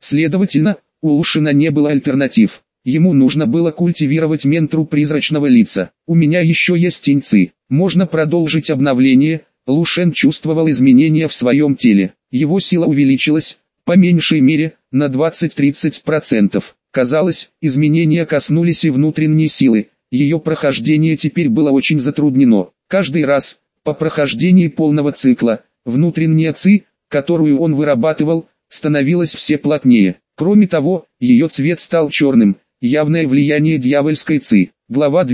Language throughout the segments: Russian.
Следовательно, у Лушина не было альтернатив. Ему нужно было культивировать ментру призрачного лица. У меня еще есть теньцы. Можно продолжить обновление. Лушен чувствовал изменения в своем теле. Его сила увеличилась, по меньшей мере, на 20-30%. Казалось, изменения коснулись и внутренней силы. Ее прохождение теперь было очень затруднено. Каждый раз, по прохождении полного цикла, внутренняя ци, которую он вырабатывал, становилась все плотнее. Кроме того, ее цвет стал черным, явное влияние дьявольской ци. Глава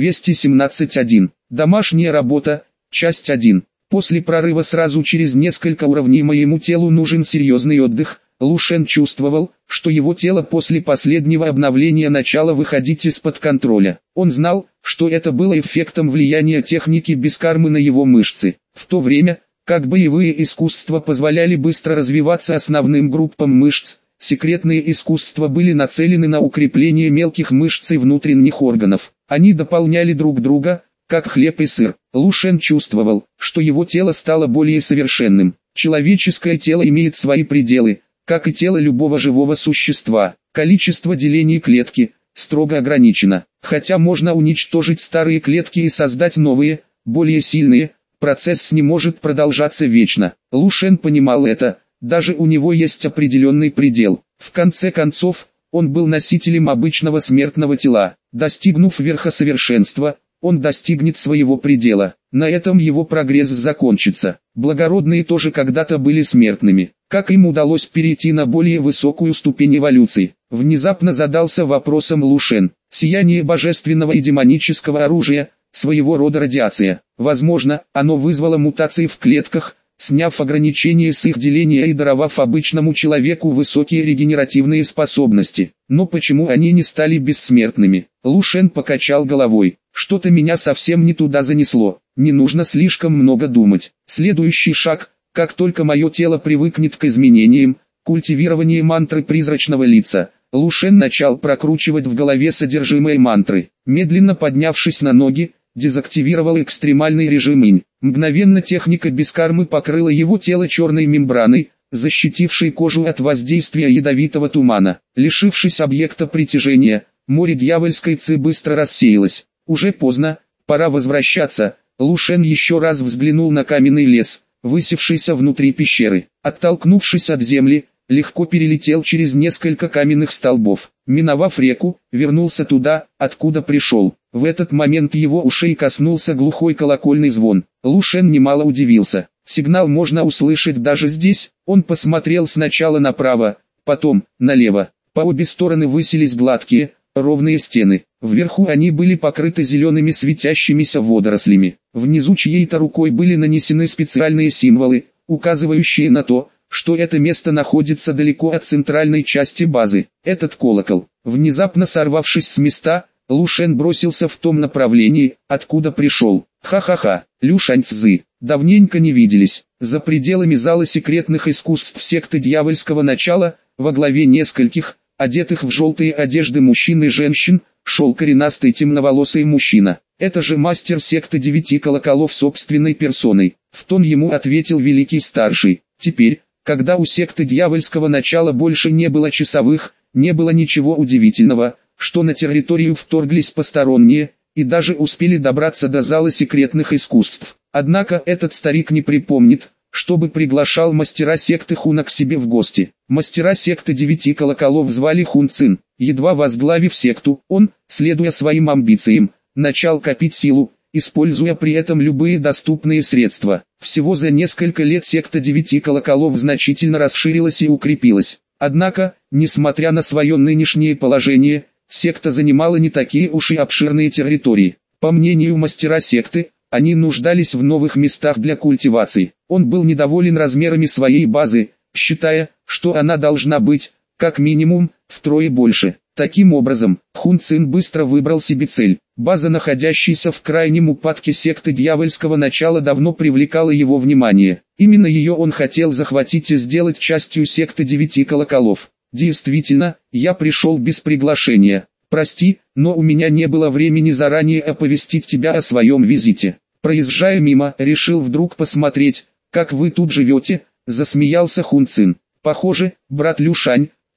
217.1. Домашняя работа, часть 1. После прорыва сразу через несколько уровней моему телу нужен серьезный отдых. Лушен чувствовал, что его тело после последнего обновления начало выходить из-под контроля. Он знал, что это было эффектом влияния техники бескармы на его мышцы. В то время, как боевые искусства позволяли быстро развиваться основным группам мышц, секретные искусства были нацелены на укрепление мелких мышц и внутренних органов. Они дополняли друг друга, как хлеб и сыр. Лушен чувствовал, что его тело стало более совершенным. Человеческое тело имеет свои пределы, как и тело любого живого существа. Количество делений клетки строго ограничено. Хотя можно уничтожить старые клетки и создать новые, более сильные, процесс не может продолжаться вечно. Лушен понимал это, даже у него есть определенный предел. В конце концов, он был носителем обычного смертного тела. Достигнув верха совершенства, он достигнет своего предела. На этом его прогресс закончится. Благородные тоже когда-то были смертными. Как им удалось перейти на более высокую ступень эволюции? Внезапно задался вопросом Лушен. Сияние божественного и демонического оружия, своего рода радиация. Возможно, оно вызвало мутации в клетках, сняв ограничения с их деления и даровав обычному человеку высокие регенеративные способности. Но почему они не стали бессмертными? Лушен покачал головой. Что-то меня совсем не туда занесло. Не нужно слишком много думать. Следующий шаг, как только мое тело привыкнет к изменениям, культивирование мантры призрачного лица. Лушен начал прокручивать в голове содержимое мантры. Медленно поднявшись на ноги, дезактивировал экстремальный режим инь. Мгновенно техника бескармы покрыла его тело черной мембраной, защитившей кожу от воздействия ядовитого тумана. Лишившись объекта притяжения, море дьявольской ци быстро рассеялось. Уже поздно, пора возвращаться. Лушен еще раз взглянул на каменный лес, высевшийся внутри пещеры. Оттолкнувшись от земли, легко перелетел через несколько каменных столбов. Миновав реку, вернулся туда, откуда пришел. В этот момент его ушей коснулся глухой колокольный звон. Лушен немало удивился. Сигнал можно услышать даже здесь. Он посмотрел сначала направо, потом налево. По обе стороны высились гладкие, ровные стены. Вверху они были покрыты зелеными светящимися водорослями. Внизу чьей-то рукой были нанесены специальные символы, указывающие на то, что это место находится далеко от центральной части базы. Этот колокол, внезапно сорвавшись с места, Лушен бросился в том направлении, откуда пришел. Ха-ха-ха, Люшань-цзы, давненько не виделись. За пределами зала секретных искусств секты дьявольского начала, во главе нескольких, одетых в желтые одежды мужчин и женщин, шел коренастый темноволосый мужчина. Это же мастер секты 9 колоколов собственной персоной. В тон ему ответил великий старший. Теперь, когда у секты дьявольского начала больше не было часовых, не было ничего удивительного, что на территорию вторглись посторонние, и даже успели добраться до зала секретных искусств. Однако этот старик не припомнит, чтобы приглашал мастера секты Хуна к себе в гости. Мастера секты 9 колоколов звали Хун Цин. Едва возглавив секту, он, следуя своим амбициям, начал копить силу, используя при этом любые доступные средства. Всего за несколько лет секта 9 колоколов значительно расширилась и укрепилась. Однако, несмотря на свое нынешнее положение, секта занимала не такие уж и обширные территории. По мнению мастера секты, они нуждались в новых местах для культивации. Он был недоволен размерами своей базы, считая, что она должна быть, как минимум, втрое больше. Таким образом, Хун Цин быстро выбрал себе цель. База, находящаяся в крайнем упадке секты дьявольского начала, давно привлекала его внимание. Именно ее он хотел захватить и сделать частью секты 9 колоколов. Действительно, я пришел без приглашения. Прости, но у меня не было времени заранее оповестить тебя о своем визите. Проезжая мимо, решил вдруг посмотреть, как вы тут живете, засмеялся Хун Цин. Похоже, брат Люшань,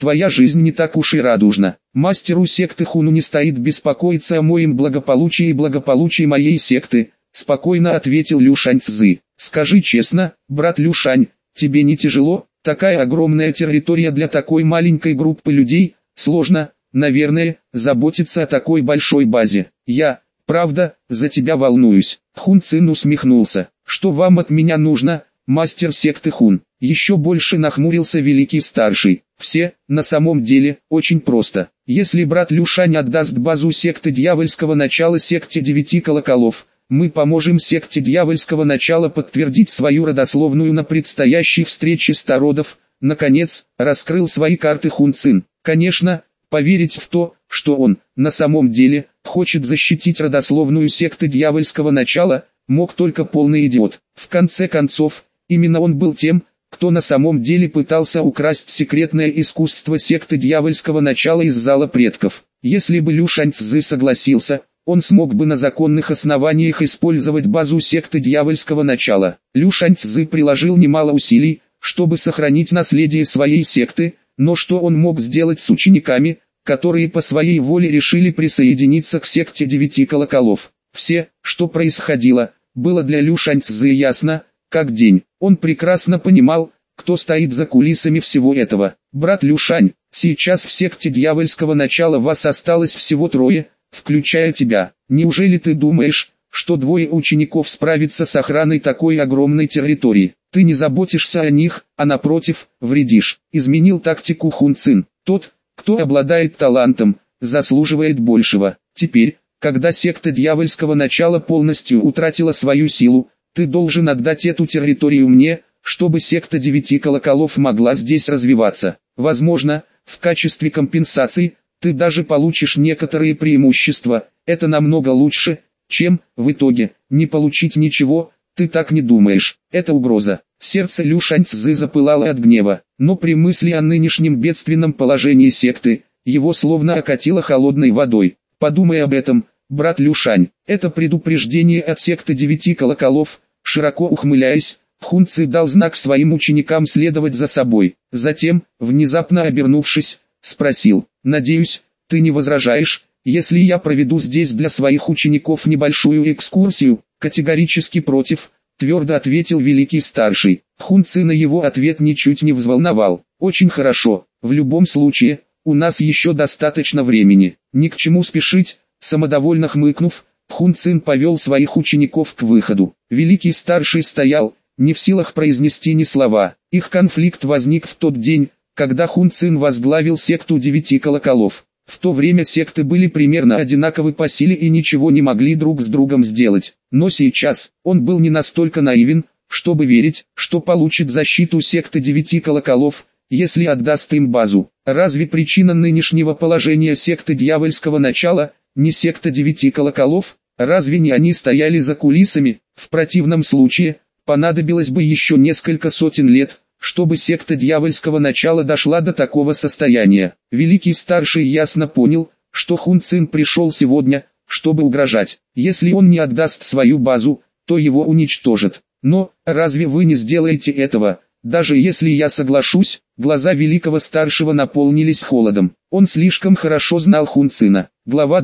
твоя жизнь не так уж и радужна. Мастеру секты Хуну не стоит беспокоиться о моем благополучии и благополучии моей секты, спокойно ответил Люшань Цзы. Скажи честно, брат Люшань, тебе не тяжело? Такая огромная территория для такой маленькой группы людей, сложно, наверное, заботиться о такой большой базе. Я, правда, за тебя волнуюсь. Хун Цин усмехнулся. Что вам от меня нужно, мастер секты Хун? Еще больше нахмурился великий старший. Все, на самом деле, очень просто. Если брат Люшань отдаст базу секты дьявольского начала секте 9 колоколов, мы поможем секте дьявольского начала подтвердить свою родословную на предстоящей встрече стародов. Наконец, раскрыл свои карты Хун Цин. Конечно, поверить в то, что он, на самом деле, хочет защитить родословную секты дьявольского начала, мог только полный идиот. В конце концов, именно он был тем, кто на самом деле пытался украсть секретное искусство секты дьявольского начала из зала предков. Если бы Люшань Цзы согласился, он смог бы на законных основаниях использовать базу секты дьявольского начала. Люшань Цзы приложил немало усилий, чтобы сохранить наследие своей секты, но что он мог сделать с учениками, которые по своей воле решили присоединиться к секте 9 колоколов? Все, что происходило, было для Люшань Цзы ясно, как день. Он прекрасно понимал, кто стоит за кулисами всего этого. Брат Люшань, сейчас в секте дьявольского начала вас осталось всего 3, включая тебя. Неужели ты думаешь, что 2 учеников справятся с охраной такой огромной территории? Ты не заботишься о них, а напротив, вредишь. Изменил тактику Хун Цин. Тот, кто обладает талантом, заслуживает большего. Теперь, когда секта дьявольского начала полностью утратила свою силу, ты должен отдать эту территорию мне, чтобы секта 9 колоколов могла здесь развиваться. Возможно, в качестве компенсации, ты даже получишь некоторые преимущества. Это намного лучше, чем, в итоге, не получить ничего. Ты так не думаешь, это угроза. Сердце Люшань Цзы запылало от гнева, но при мысли о нынешнем бедственном положении секты, его словно окатило холодной водой. Подумай об этом, брат Люшань, это предупреждение от секты 9 колоколов. Широко ухмыляясь, Хун Ци дал знак своим ученикам следовать за собой. Затем, внезапно обернувшись, спросил: «Надеюсь, ты не возражаешь, если я проведу здесь для своих учеников небольшую экскурсию?» «Категорически против», — твердо ответил великий старший. Хун Ци на его ответ ничуть не взволновал. «Очень хорошо, в любом случае, у нас еще достаточно времени, ни к чему спешить», самодовольно хмыкнув, Хун Цин повел своих учеников к выходу. Великий старший стоял, не в силах произнести ни слова. Их конфликт возник в тот день, когда Хун Цин возглавил секту 9 колоколов. В то время секты были примерно одинаковы по силе и ничего не могли друг с другом сделать. Но сейчас, он был не настолько наивен, чтобы верить, что получит защиту секты 9 колоколов, если отдаст им базу. Разве причина нынешнего положения секты дьявольского начала не секта 9 колоколов? Разве не они стояли за кулисами? В противном случае, понадобилось бы еще несколько сотен лет, чтобы секта дьявольского начала дошла до такого состояния. Великий старший ясно понял, что Хун Цин пришел сегодня, чтобы угрожать. Если он не отдаст свою базу, то его уничтожат. Но, разве вы не сделаете этого, даже если я соглашусь? Глаза великого старшего наполнились холодом. Он слишком хорошо знал Хун Цина. Глава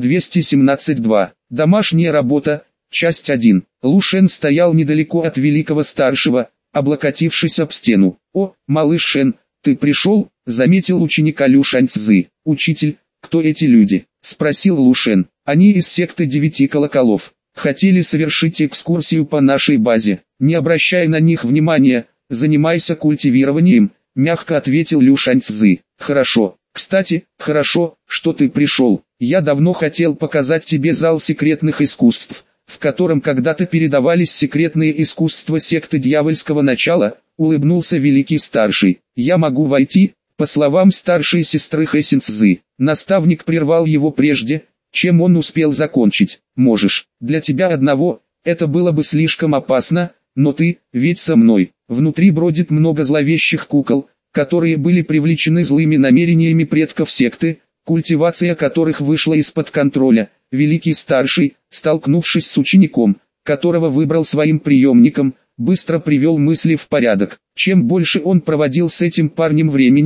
217.2. Домашняя работа. Часть 1. Лушен стоял недалеко от великого старшего, облокотившись об стену. «О, малыш Шен, ты пришел?» — заметил ученика Люшань Цзы. «Учитель, кто эти люди?» — спросил Лушен. «Они из секты 9 колоколов. Хотели совершить экскурсию по нашей базе. Не обращай на них внимания, занимайся культивированием», — мягко ответил Люшань Цзы. «Хорошо. Кстати, хорошо, что ты пришел. Я давно хотел показать тебе зал секретных искусств, в котором когда-то передавались секретные искусства секты дьявольского начала», — улыбнулся великий старший. «Я могу войти?» По словам старшей сестры Хэсин Цзы, наставник прервал его прежде, чем он успел закончить. «Можешь, для тебя одного, это было бы слишком опасно, но ты, ведь со мной». Внутри бродит много зловещих кукол, которые были привлечены злыми намерениями предков секты, культивация которых вышла из-под контроля. Великий старший, столкнувшись с учеником, которого выбрал своим приемником, быстро привел мысли в порядок. Чем больше он проводил с этим парнем времени,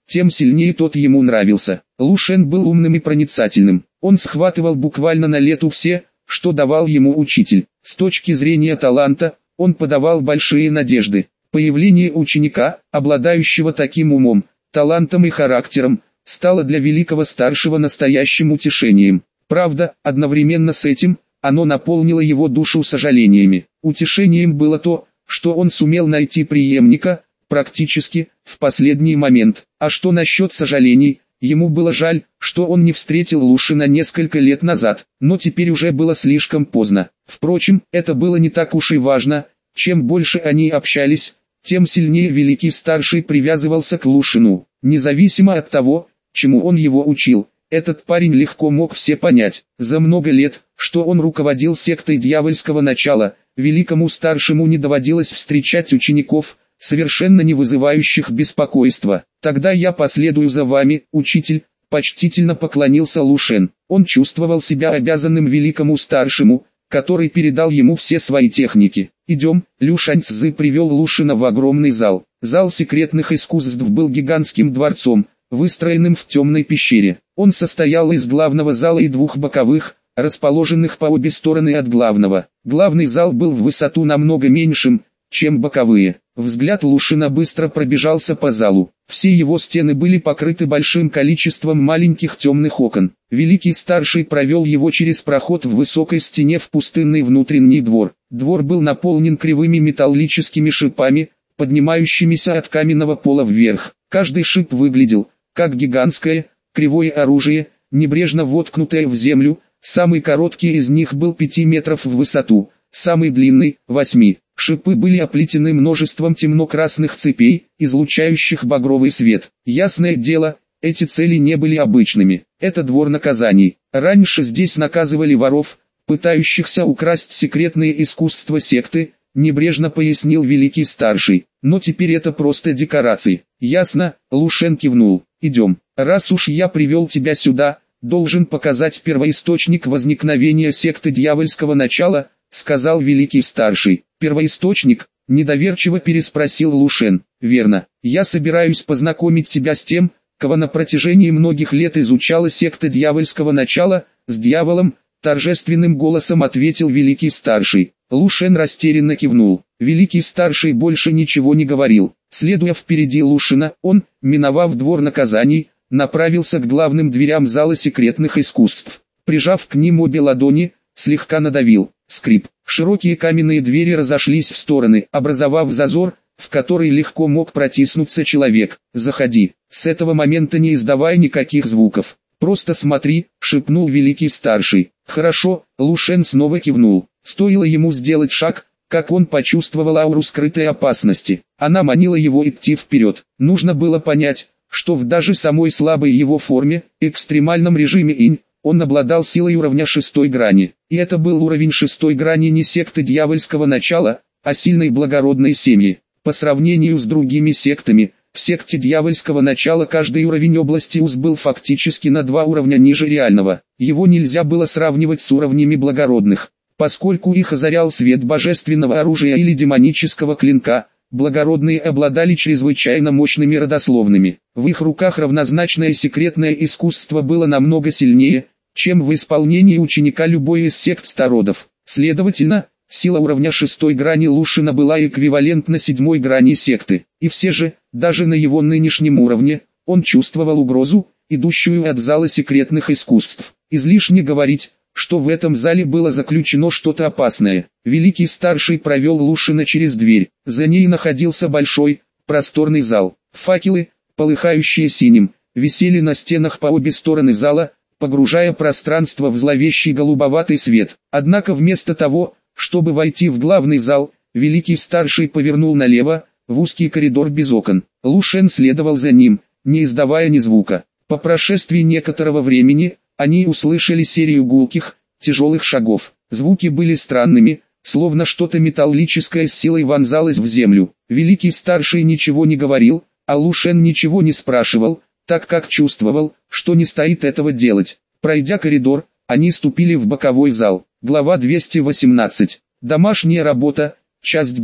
тем сильнее тот ему нравился. Лушен был умным и проницательным. Он схватывал буквально на лету все, что давал ему учитель. С точки зрения таланта, он подавал большие надежды. Появление ученика, обладающего таким умом, талантом и характером, стало для великого старшего настоящим утешением. Правда, одновременно с этим, оно наполнило его душу сожалениями. Утешением было то, что он сумел найти преемника, практически, в последний момент. А что насчет сожалений? Ему было жаль, что он не встретил Лушена несколько лет назад, но теперь уже было слишком поздно. Впрочем, это было не так уж и важно. Чем больше они общались, тем сильнее великий старший привязывался к Лушену. Независимо от того, чему он его учил, этот парень легко мог все понять. За много лет, что он руководил сектой дьявольского начала, великому старшему не доводилось встречать учеников, совершенно не вызывающих беспокойства. «Тогда я последую за вами, учитель», — почтительно поклонился Лушен. Он чувствовал себя обязанным великому старшему, который передал ему все свои техники. «Идем». Лю Шаньцзы привел Лушена в огромный зал. Зал секретных искусств был гигантским дворцом, выстроенным в темной пещере. Он состоял из главного зала и двух боковых, расположенных по обе стороны от главного. Главный зал был в высоту намного меньшим, чем боковые. Взгляд Лушена быстро пробежался по залу. Все его стены были покрыты большим количеством маленьких темных окон. Великий старший провел его через проход в высокой стене в пустынный внутренний двор. Двор был наполнен кривыми металлическими шипами, поднимающимися от каменного пола вверх. Каждый шип выглядел, как гигантское, кривое оружие, небрежно воткнутое в землю. Самый короткий из них был 5 метров в высоту, самый длинный – 8. Шипы были оплетены множеством темно-красных цепей, излучающих багровый свет. Ясное дело, эти цели не были обычными. Это двор наказаний. Раньше здесь наказывали воров, пытающихся украсть секретные искусства секты, небрежно пояснил великий старший. Но теперь это просто декорации. Ясно, Лушен кивнул. Идем. Раз уж я привел тебя сюда, должен показать первоисточник возникновения секты дьявольского начала, сказал великий старший. Первоисточник? Недоверчиво переспросил Лушен. Верно. Я собираюсь познакомить тебя с тем, кого на протяжении многих лет изучала секта дьявольского начала, с дьяволом, торжественным голосом ответил великий старший. Лушен растерянно кивнул. Великий старший больше ничего не говорил. Следуя впереди Лушена, он, миновав двор наказаний, направился к главным дверям зала секретных искусств. Прижав к ним обе ладони, слегка надавил. Скрип. Широкие каменные двери разошлись в стороны, образовав зазор, в который легко мог протиснуться человек. «Заходи». С этого момента не издавая никаких звуков. «Просто смотри», — шепнул великий старший. «Хорошо», — Лушен снова кивнул. Стоило ему сделать шаг, как он почувствовал ауру скрытой опасности. Она манила его идти вперед. Нужно было понять, что в даже самой слабой его форме, экстремальном режиме инь, он обладал силой уровня 6 грани. И это был уровень 6 грани не секты дьявольского начала, а сильной благородной семьи. По сравнению с другими сектами, в секте дьявольского начала каждый уровень области УЗ был фактически на 2 уровня ниже реального. Его нельзя было сравнивать с уровнями благородных, поскольку их озарял свет божественного оружия или демонического клинка. Благородные обладали чрезвычайно мощными родословными. В их руках равнозначное секретное искусство было намного сильнее, чем в исполнении ученика любой из сект стародов. Следовательно, сила уровня 6 грани Лушена была эквивалентна 7 грани секты. И все же, даже на его нынешнем уровне, он чувствовал угрозу, идущую от зала секретных искусств. Излишне говорить, что в этом зале было заключено что-то опасное. Великий старший провел Лушена через дверь. За ней находился большой, просторный зал. Факелы, полыхающие синим, висели на стенах по обе стороны зала, погружая пространство в зловещий голубоватый свет. Однако вместо того, чтобы войти в главный зал, великий старший повернул налево, в узкий коридор без окон. Лушен следовал за ним, не издавая ни звука. По прошествии некоторого времени, они услышали серию гулких, тяжелых шагов. Звуки были странными, словно что-то металлическое с силой вонзалось в землю. Великий старший ничего не говорил, а Лушен ничего не спрашивал, так как чувствовал, что не стоит этого делать. Пройдя коридор, они ступили в боковой зал. Глава 218. Домашняя работа. Часть 2.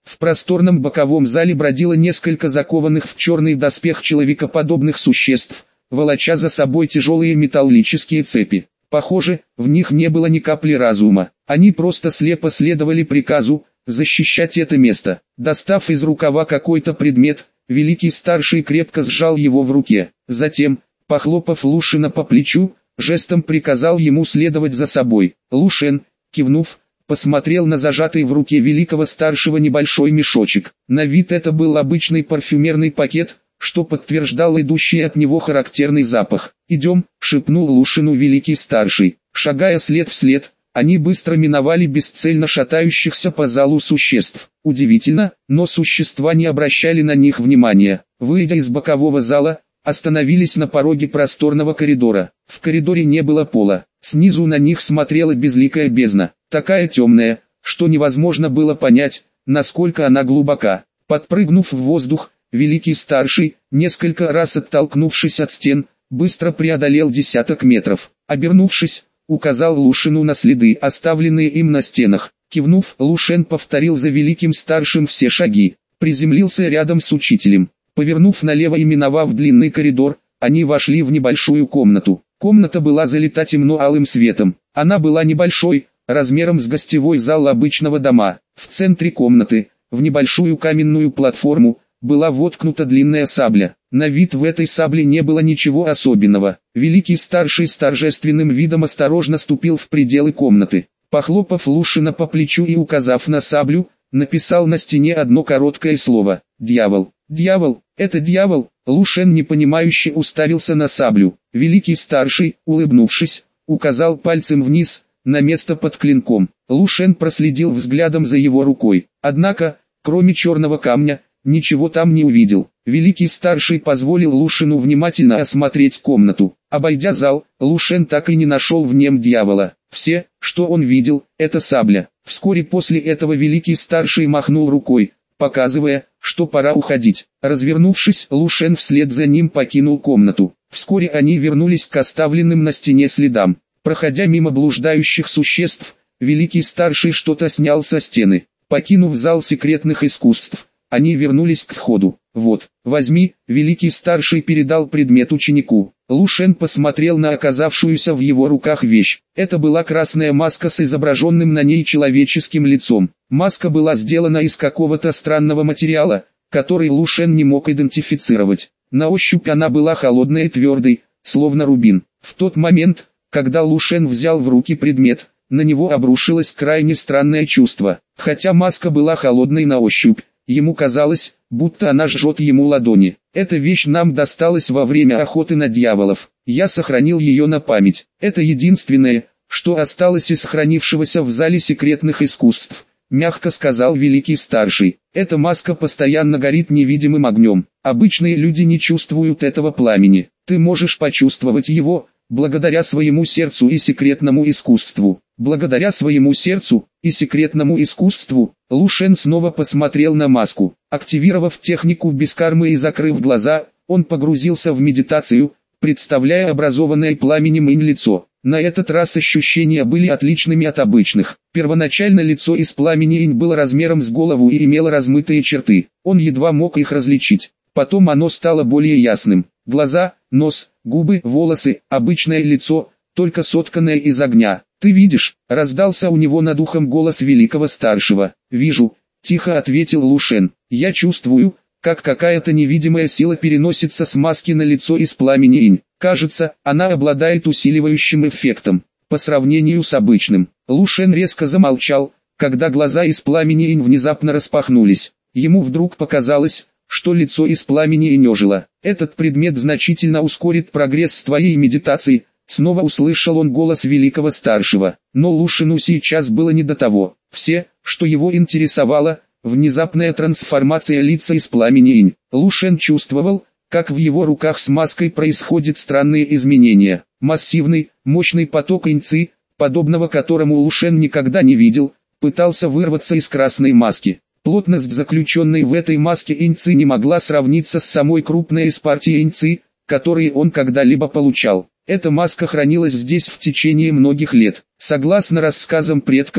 В просторном боковом зале бродило несколько закованных в черный доспех человекоподобных существ, волоча за собой тяжелые металлические цепи. Похоже, в них не было ни капли разума. Они просто слепо следовали приказу защищать это место. Достав из рукава какой-то предмет, великий старший крепко сжал его в руке. Затем, похлопав Лушена по плечу, жестом приказал ему следовать за собой. Лушен, кивнув, посмотрел на зажатый в руке великого старшего небольшой мешочек. На вид это был обычный парфюмерный пакет, что подтверждал идущий от него характерный запах. «Идем», — шепнул Лушену великий старший. Шагая след в след, они быстро миновали бесцельно шатающихся по залу существ. Удивительно, но существа не обращали на них внимания. Выйдя из бокового зала, остановились на пороге просторного коридора. В коридоре не было пола. Снизу на них смотрела безликая бездна, такая темная, что невозможно было понять, насколько она глубока. Подпрыгнув в воздух, великий старший, несколько раз оттолкнувшись от стен, быстро преодолел десяток метров. Обернувшись, указал Лушену на следы, оставленные им на стенах. Кивнув, Лушен повторил за великим старшим все шаги. Приземлился рядом с учителем. Повернув налево и миновав длинный коридор, они вошли в небольшую комнату. Комната была залита темно-алым светом. Она была небольшой, размером с гостевой зал обычного дома. В центре комнаты, в небольшую каменную платформу, была воткнута длинная сабля. На вид в этой сабле не было ничего особенного. Великий старший с торжественным видом осторожно ступил в пределы комнаты. Похлопав Лушена по плечу и указав на саблю, написал на стене одно короткое слово: «Дьявол». «Дьявол, это дьявол!» Лушен непонимающе уставился на саблю. Великий старший, улыбнувшись, указал пальцем вниз, на место под клинком. Лушен проследил взглядом за его рукой. Однако, кроме черного камня, ничего там не увидел. Великий старший позволил Лушену внимательно осмотреть комнату. Обойдя зал, Лушен так и не нашел в нем дьявола. Все, что он видел, это сабля. Вскоре после этого великий старший махнул рукой, показывая, что пора уходить. Развернувшись, Лушен вслед за ним покинул комнату. Вскоре они вернулись к оставленным на стене следам. Проходя мимо блуждающих существ, великий старший что-то снял со стены. Покинув зал секретных искусств, они вернулись к входу. «Вот, возьми», — великий старший передал предмет ученику. Лушен посмотрел на оказавшуюся в его руках вещь. Это была красная маска с изображенным на ней человеческим лицом. Маска была сделана из какого-то странного материала, который Лушен не мог идентифицировать. На ощупь она была холодной и твердой, словно рубин. В тот момент, когда Лушен взял в руки предмет, на него обрушилось крайне странное чувство. Хотя маска была холодной на ощупь, ему казалось, будто она жжет ему ладони. «Эта вещь нам досталась во время охоты на дьяволов. Я сохранил ее на память. Это единственное, что осталось из сохранившегося в зале секретных искусств», — мягко сказал великий старший. «Эта маска постоянно горит невидимым огнем. Обычные люди не чувствуют этого пламени. Ты можешь почувствовать его, благодаря своему сердцу и секретному искусству». Благодаря своему сердцу и секретному искусству, Лушен снова посмотрел на маску. Активировав технику бескармы и закрыв глаза, он погрузился в медитацию, представляя образованное пламенем инь лицо. На этот раз ощущения были отличными от обычных. Первоначально лицо из пламени инь было размером с голову и имело размытые черты. Он едва мог их различить. Потом оно стало более ясным. Глаза, нос, губы, волосы, обычное лицо, только сотканное из огня. «Ты видишь?» — раздался у него над ухом голос великого старшего. «Вижу», — тихо ответил Лушен. «Я чувствую, как какая-то невидимая сила переносится с маски на лицо из пламени инь. Кажется, она обладает усиливающим эффектом, по сравнению с обычным». Лушен резко замолчал, когда глаза из пламени инь внезапно распахнулись. Ему вдруг показалось, что лицо из пламени инь ожило. «Этот предмет значительно ускорит прогресс твоей медитации», — снова услышал он голос великого старшего. Но Лушену сейчас было не до того. Все, что его интересовало, внезапная трансформация лица из пламени инь. Лушен чувствовал, как в его руках с маской происходят странные изменения. Массивный, мощный поток иньци, подобного которому Лушен никогда не видел, пытался вырваться из красной маски. Плотность заключенной в этой маске иньци не могла сравниться с самой крупной из партии иньци, которые он когда-либо получал. Эта маска хранилась здесь в течение многих лет. Согласно рассказам предков,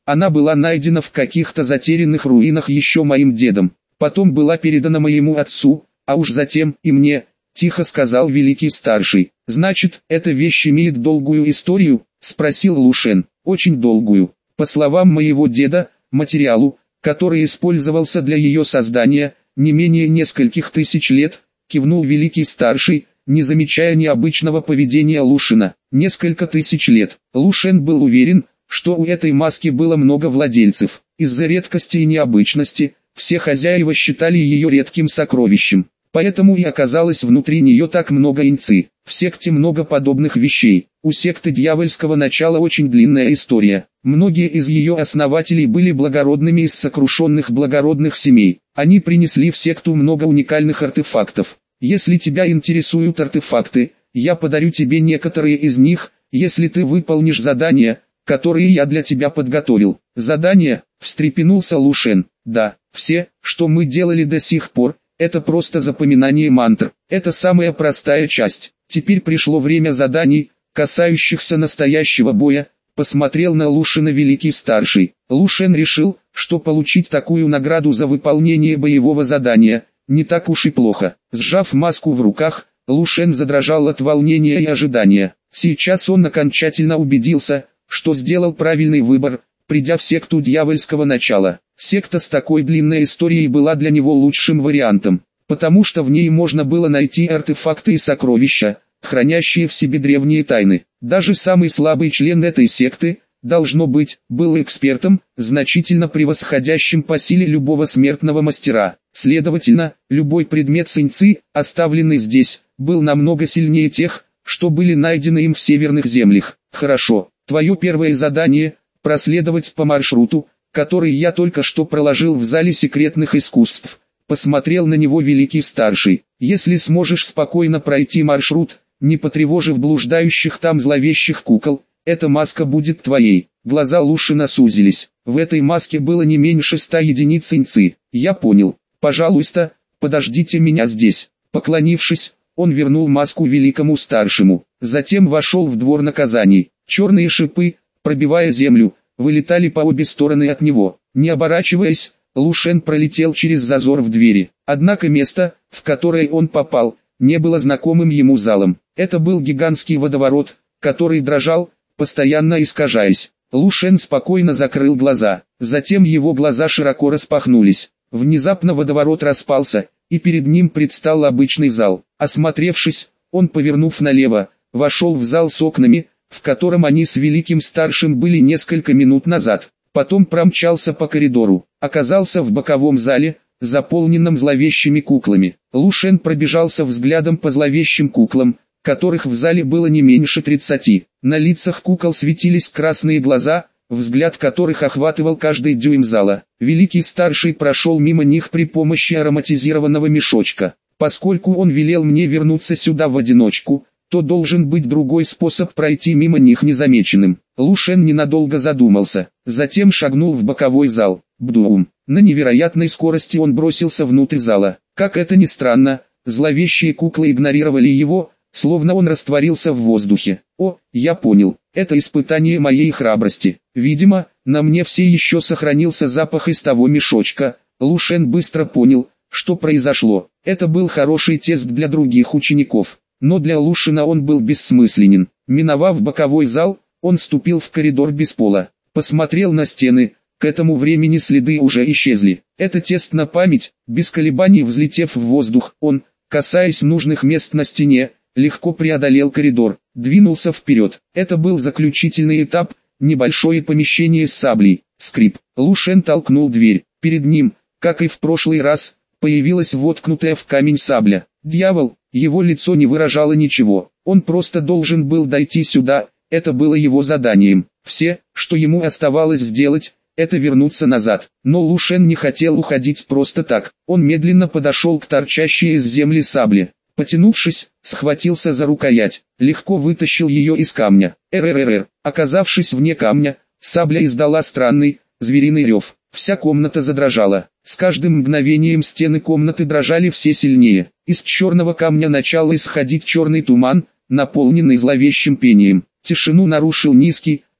Она была найдена в каких-то затерянных руинах еще моим дедом. Потом была передана моему отцу, а уж затем и мне, тихо сказал великий старший. Значит, эта вещь имеет долгую историю? Спросил Лушен. Очень долгую. По словам моего деда, материалу, который использовался для ее создания, не менее нескольких тысяч лет, кивнул великий старший, не замечая необычного поведения Лушена. Несколько тысяч лет. Лушен был уверен, что у этой маски было много владельцев. Из-за редкости и необычности, все хозяева считали ее редким сокровищем. Поэтому и оказалось внутри нее так много инцы. В секте много подобных вещей. У секты дьявольского начала очень длинная история. Многие из ее основателей были благородными из сокрушенных благородных семей. Они принесли в секту много уникальных артефактов. Если тебя интересуют артефакты, я подарю тебе некоторые из них, если ты выполнишь задания, которые я для тебя подготовил. Задания? Встрепенулся Лушен. Да, все, что мы делали до сих пор, это просто запоминание мантр. Это самая простая часть. Теперь пришло время заданий, касающихся настоящего боя. Посмотрел на Лушена великий старший. Лушен решил, что получить такую награду за выполнение боевого задания не так уж и плохо. Сжав маску в руках, Лушен задрожал от волнения и ожидания. Сейчас он окончательно убедился, что сделал правильный выбор, придя в секту дьявольского начала. Секта с такой длинной историей была для него лучшим вариантом, потому что в ней можно было найти артефакты и сокровища, хранящие в себе древние тайны. Даже самый слабый член этой секты, должно быть, был экспертом, значительно превосходящим по силе любого смертного мастера. Следовательно, любой предмет синьци, оставленный здесь, был намного сильнее тех, что были найдены им в северных землях. Хорошо, твое первое задание – проследовать по маршруту, который я только что проложил в зале секретных искусств. Посмотрел на него великий старший. Если сможешь спокойно пройти маршрут, не потревожив блуждающих там зловещих кукол, эта маска будет твоей. Глаза Лушена сузились. В этой маске было не меньше 100 единиц инцы. Я понял. Пожалуйста, подождите меня здесь. Поклонившись, он вернул маску великому старшему. Затем вошел в двор наказаний. Черные шипы, пробивая землю, вылетали по обе стороны от него. Не оборачиваясь, Лушен пролетел через зазор в двери. Однако место, в которое он попал, не было знакомым ему залом. Это был гигантский водоворот, который дрожал, постоянно искажаясь. Лушен спокойно закрыл глаза. Затем его глаза широко распахнулись. Внезапно водоворот распался, и перед ним предстал обычный зал. Осмотревшись, он, повернув налево, вошел в зал с окнами, в котором они с великим старшим были несколько минут назад. Потом промчался по коридору, оказался в боковом зале, заполненном зловещими куклами. Лушен пробежался взглядом по зловещим куклам, которых в зале было не меньше 30. На лицах кукол светились красные глаза, взгляд которых охватывал каждый дюйм зала. Великий старший прошел мимо них при помощи ароматизированного мешочка. Поскольку он велел мне вернуться сюда в одиночку, то должен быть другой способ пройти мимо них незамеченным. Лушен ненадолго задумался, затем шагнул в боковой зал. Бдуум. На невероятной скорости он бросился внутрь зала. Как это ни странно, зловещие куклы игнорировали его, словно он растворился в воздухе. О, я понял, это испытание моей храбрости. Видимо, на мне все еще сохранился запах из того мешочка. Лушен быстро понял, что произошло. Это был хороший тест для других учеников. Но для Лушена он был бессмысленен. Миновав боковой зал, он ступил в коридор без пола. Посмотрел на стены, к этому времени следы уже исчезли. Это тест на память. Без колебаний взлетев в воздух, он, касаясь нужных мест на стене, легко преодолел коридор, двинулся вперед. Это был заключительный этап, небольшое помещение с саблей. Скрип. Лушен толкнул дверь. Перед ним, как и в прошлый раз, появилась воткнутая в камень сабля. Дьявол, его лицо не выражало ничего. Он просто должен был дойти сюда, это было его заданием. Все, что ему оставалось сделать, это вернуться назад. Но Лушен не хотел уходить просто так. Он медленно подошел к торчащей из земли сабле. Потянувшись, схватился за рукоять, легко вытащил ее из камня. Оказавшись вне камня, сабля издала странный, звериный рев. Вся комната задрожала. С каждым мгновением стены комнаты дрожали все сильнее. Из черного камня начал исходить черный туман, наполненный зловещим пением. Тишину нарушил низкий,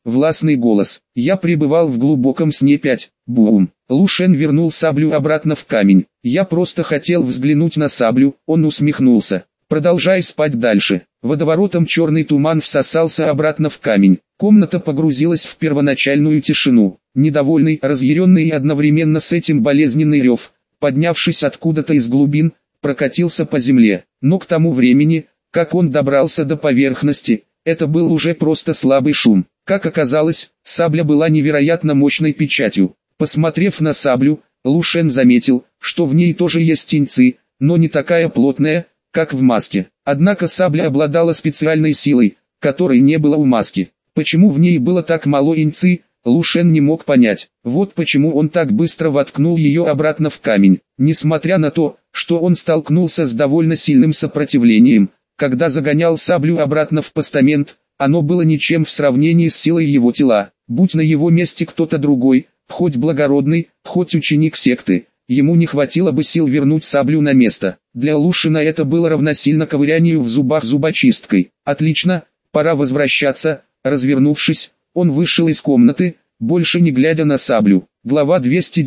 властный голос. Я пребывал в глубоком сне 5. Бум. Лу Шен вернул саблю обратно в камень. Я просто хотел взглянуть на саблю, он усмехнулся. Продолжай спать дальше. Водоворотом черный туман всосался обратно в камень. Комната погрузилась в первоначальную тишину. Недовольный, разъяренный и одновременно с этим болезненный рев, поднявшись откуда-то из глубин, прокатился по земле. Но к тому времени, как он добрался до поверхности, это был уже просто слабый шум. Как оказалось, сабля была невероятно мощной печатью. Посмотрев на саблю, Лу Шен заметил, что в ней тоже есть теньцы, но не такая плотная, как в маске. Однако сабля обладала специальной силой, которой не было у маски. Почему в ней было так мало иньцы, Лу Шен не мог понять. Вот почему он так быстро воткнул ее обратно в камень. Несмотря на то, что он столкнулся с довольно сильным сопротивлением, когда загонял саблю обратно в постамент, оно было ничем в сравнении с силой его тела. Будь на его месте кто-то другой, хоть благородный, хоть ученик секты, ему не хватило бы сил вернуть саблю на место. Для Лу Шена это было равносильно ковырянию в зубах зубочисткой. Отлично, пора возвращаться. Развернувшись, он вышел из комнаты, больше не глядя на саблю. Глава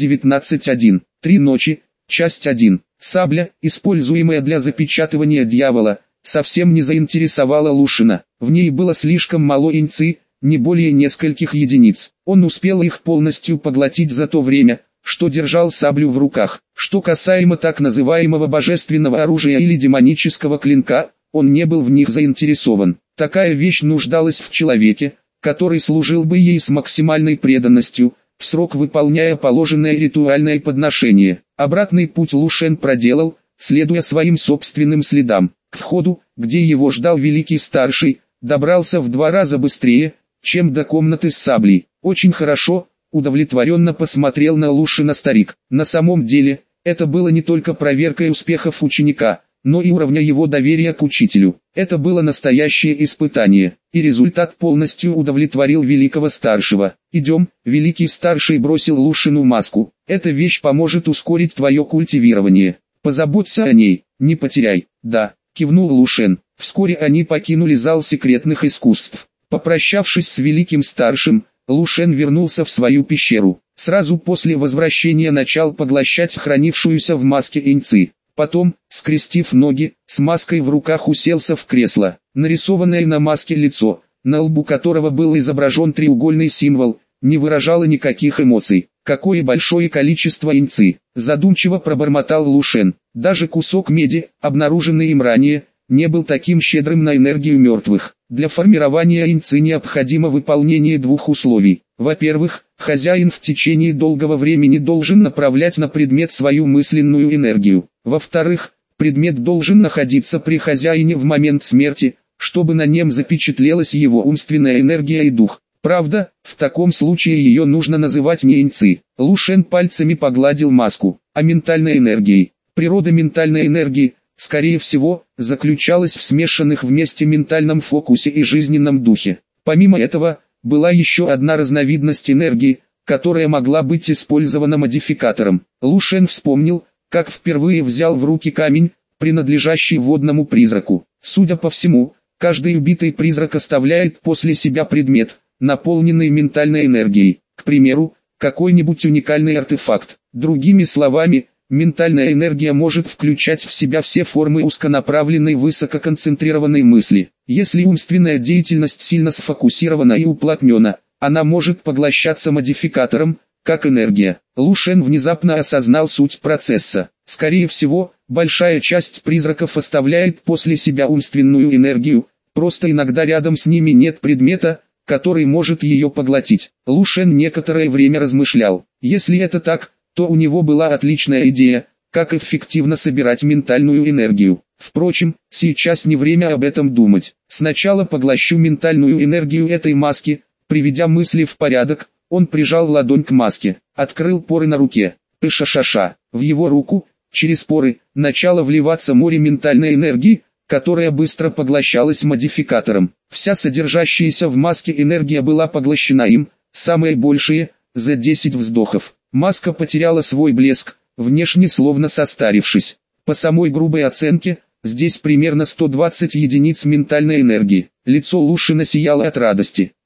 219.1. 3 ночи, часть 1. Сабля, используемая для запечатывания дьявола, совсем не заинтересовала Лу Шена. В ней было слишком мало иньцы, не более нескольких единиц. Он успел их полностью поглотить за то время, что держал саблю в руках. Что касаемо так называемого божественного оружия или демонического клинка, он не был в них заинтересован. Такая вещь нуждалась в человеке, который служил бы ей с максимальной преданностью, в срок выполняя положенное ритуальное подношение. Обратный путь Лу Шен проделал, следуя своим собственным следам. К входу, где его ждал Великий Старший, добрался в 2 раза быстрее, чем до комнаты с саблей. Очень хорошо, удовлетворенно посмотрел на Лу Шена старик. На самом деле, это было не только проверкой успехов ученика, но и уровня его доверия к учителю. Это было настоящее испытание, и результат полностью удовлетворил Великого Старшего. «Идем», Великий Старший бросил Лу Шену маску. «Эта вещь поможет ускорить твое культивирование. Позаботься о ней, не потеряй». «Да», кивнул Лу Шен. Вскоре они покинули зал секретных искусств. Попрощавшись с Великим Старшим, Лу Шен вернулся в свою пещеру. Сразу после возвращения начал поглощать хранившуюся в маске иньцы. Потом, скрестив ноги, с маской в руках уселся в кресло. Нарисованное на маске лицо, на лбу которого был изображен треугольный символ, не выражало никаких эмоций. «Какое большое количество иньцы!» задумчиво пробормотал Лу Шен. Даже кусок меди, обнаруженный им ранее, не был таким щедрым на энергию мертвых. Для формирования иньцы необходимо выполнение 2 условий. Во-первых, хозяин в течение долгого времени должен направлять на предмет свою мысленную энергию. Во-вторых, предмет должен находиться при хозяине в момент смерти, чтобы на нем запечатлелась его умственная энергия и дух. Правда, в таком случае ее нужно называть не иньцы. Лу Шен пальцами погладил маску, а ментальной энергией. Природа ментальной энергии, скорее всего, заключалась в смешанных вместе ментальном фокусе и жизненном духе. Помимо этого, была еще одна разновидность энергии, которая могла быть использована модификатором. Лу Шен вспомнил, как впервые взял в руки камень, принадлежащий водному призраку. Судя по всему, каждый убитый призрак оставляет после себя предмет, наполненный ментальной энергией. К примеру, какой-нибудь уникальный артефакт. Другими словами, ментальная энергия может включать в себя все формы узконаправленной высококонцентрированной мысли. Если умственная деятельность сильно сфокусирована и уплотнена, она может поглощаться модификатором, как энергия. Лу Шен внезапно осознал суть процесса. Скорее всего, большая часть призраков оставляет после себя умственную энергию, просто иногда рядом с ними нет предмета, который может ее поглотить. Лу Шен некоторое время размышлял. Если это так, то у него была отличная идея, как эффективно собирать ментальную энергию. Впрочем, сейчас не время об этом думать. Сначала поглощу ментальную энергию этой маски. Приведя мысли в порядок, он прижал ладонь к маске, открыл поры на руке. Пыша-ша-ша. В его руку, через поры, начало вливаться море ментальной энергии, которая быстро поглощалась модификатором. Вся содержащаяся в маске энергия была поглощена им, самые большие, за 10 вздохов. Маска потеряла свой блеск, внешне словно состарившись. По самой грубой оценке, здесь примерно 120 единиц ментальной энергии. Лицо Лу Шена сияло от радости.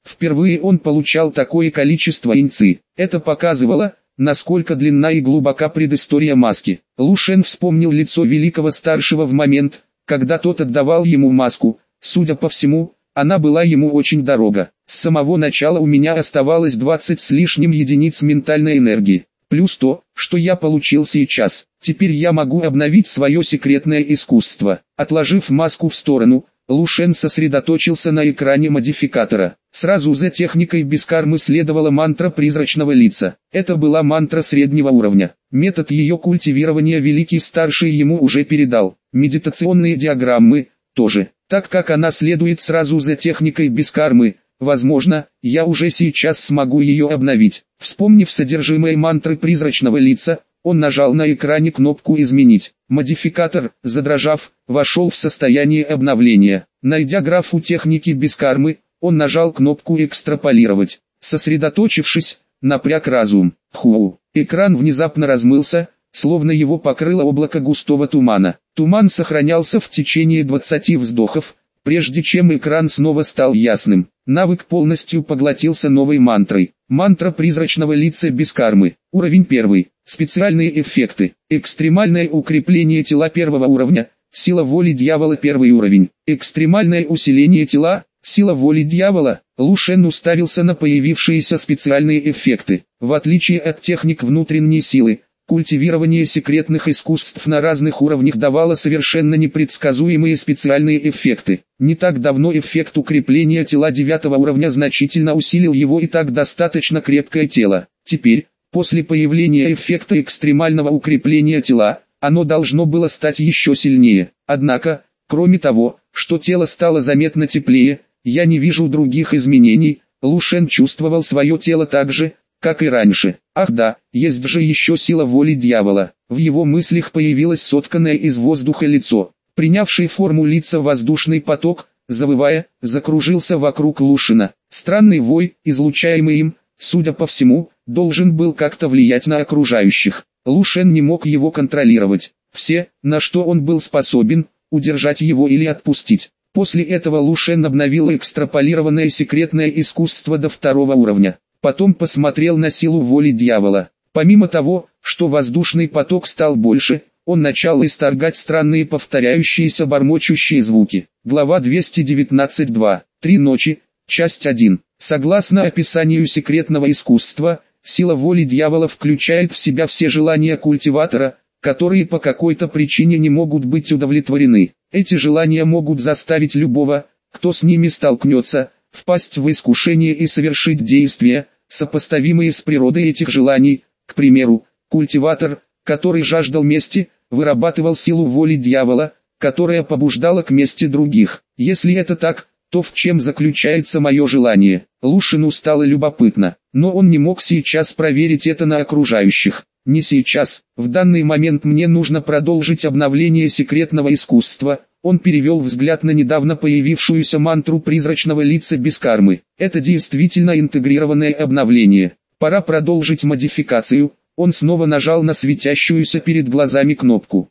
Впервые он получал такое количество инци. Это показывало, насколько длинна и глубока предыстория маски. Лу Шен вспомнил лицо великого старшего в момент, когда тот отдавал ему маску. Судя по всему, она была ему очень дорога. С самого начала у меня оставалось 20 с лишним единиц ментальной энергии. Плюс то, что я получил сейчас. Теперь я могу обновить свое секретное искусство. Отложив маску в сторону, Лу Шен сосредоточился на экране модификатора. Сразу за техникой без кармы следовала мантра призрачного лица. Это была мантра среднего уровня. Метод ее культивирования великий старший ему уже передал. Медитационные диаграммы тоже. Так как она следует сразу за техникой без кармы, возможно, я уже сейчас смогу ее обновить. Вспомнив содержимое мантры призрачного лица, он нажал на экране кнопку «Изменить». Модификатор, задрожав, вошел в состояние обновления. Найдя графу техники без кармы, он нажал кнопку «Экстраполировать». Сосредоточившись, напряг разум. Экран внезапно размылся, словно его покрыло облако густого тумана. Туман сохранялся в течение 20 вздохов, прежде чем экран снова стал ясным. Навык полностью поглотился новой мантрой. Мантра призрачного лица без кармы. Уровень 1. Специальные эффекты. Экстремальное укрепление тела первого уровня. Сила воли дьявола 1 уровень. Экстремальное усиление тела. Сила воли дьявола. Лу Шен уставился на появившиеся специальные эффекты. В отличие от техник внутренней силы, культивирование секретных искусств на разных уровнях давало совершенно непредсказуемые специальные эффекты. Не так давно эффект укрепления тела 9 уровня значительно усилил его и так достаточно крепкое тело. Теперь, после появления эффекта экстремального укрепления тела, оно должно было стать еще сильнее. Однако, кроме того, что тело стало заметно теплее, я не вижу других изменений. Лу Шен чувствовал свое тело так же, как и раньше. Ах да, есть же еще сила воли дьявола. В его мыслях появилось сотканное из воздуха лицо. Принявший форму лица воздушный поток, завывая, закружился вокруг Лу Шена. Странный вой, излучаемый им, судя по всему, должен был как-то влиять на окружающих. Лу Шен не мог его контролировать. Все, на что он был способен, удержать его или отпустить. После этого Лу Шен обновил экстраполированное секретное искусство до 2 уровня. Потом посмотрел на силу воли дьявола. Помимо того, что воздушный поток стал больше, он начал исторгать странные повторяющиеся бормочущие звуки. Глава 219.2. 3 ночи. Часть 1. Согласно описанию секретного искусства, сила воли дьявола включает в себя все желания культиватора, которые по какой-то причине не могут быть удовлетворены. Эти желания могут заставить любого, кто с ними столкнется, впасть в искушение и совершить действия, сопоставимые с природой этих желаний. К примеру, культиватор, который жаждал мести, вырабатывал силу воли дьявола, которая побуждала к мести других. Если это так, то в чем заключается мое желание? Лу Шену стало любопытно, но он не мог сейчас проверить это на окружающих. Не сейчас, в данный момент мне нужно продолжить обновление секретного искусства. Он перевел взгляд на недавно появившуюся мантру призрачного лица без кармы. Это действительно интегрированное обновление. Пора продолжить модификацию. Он снова нажал на светящуюся перед глазами кнопку.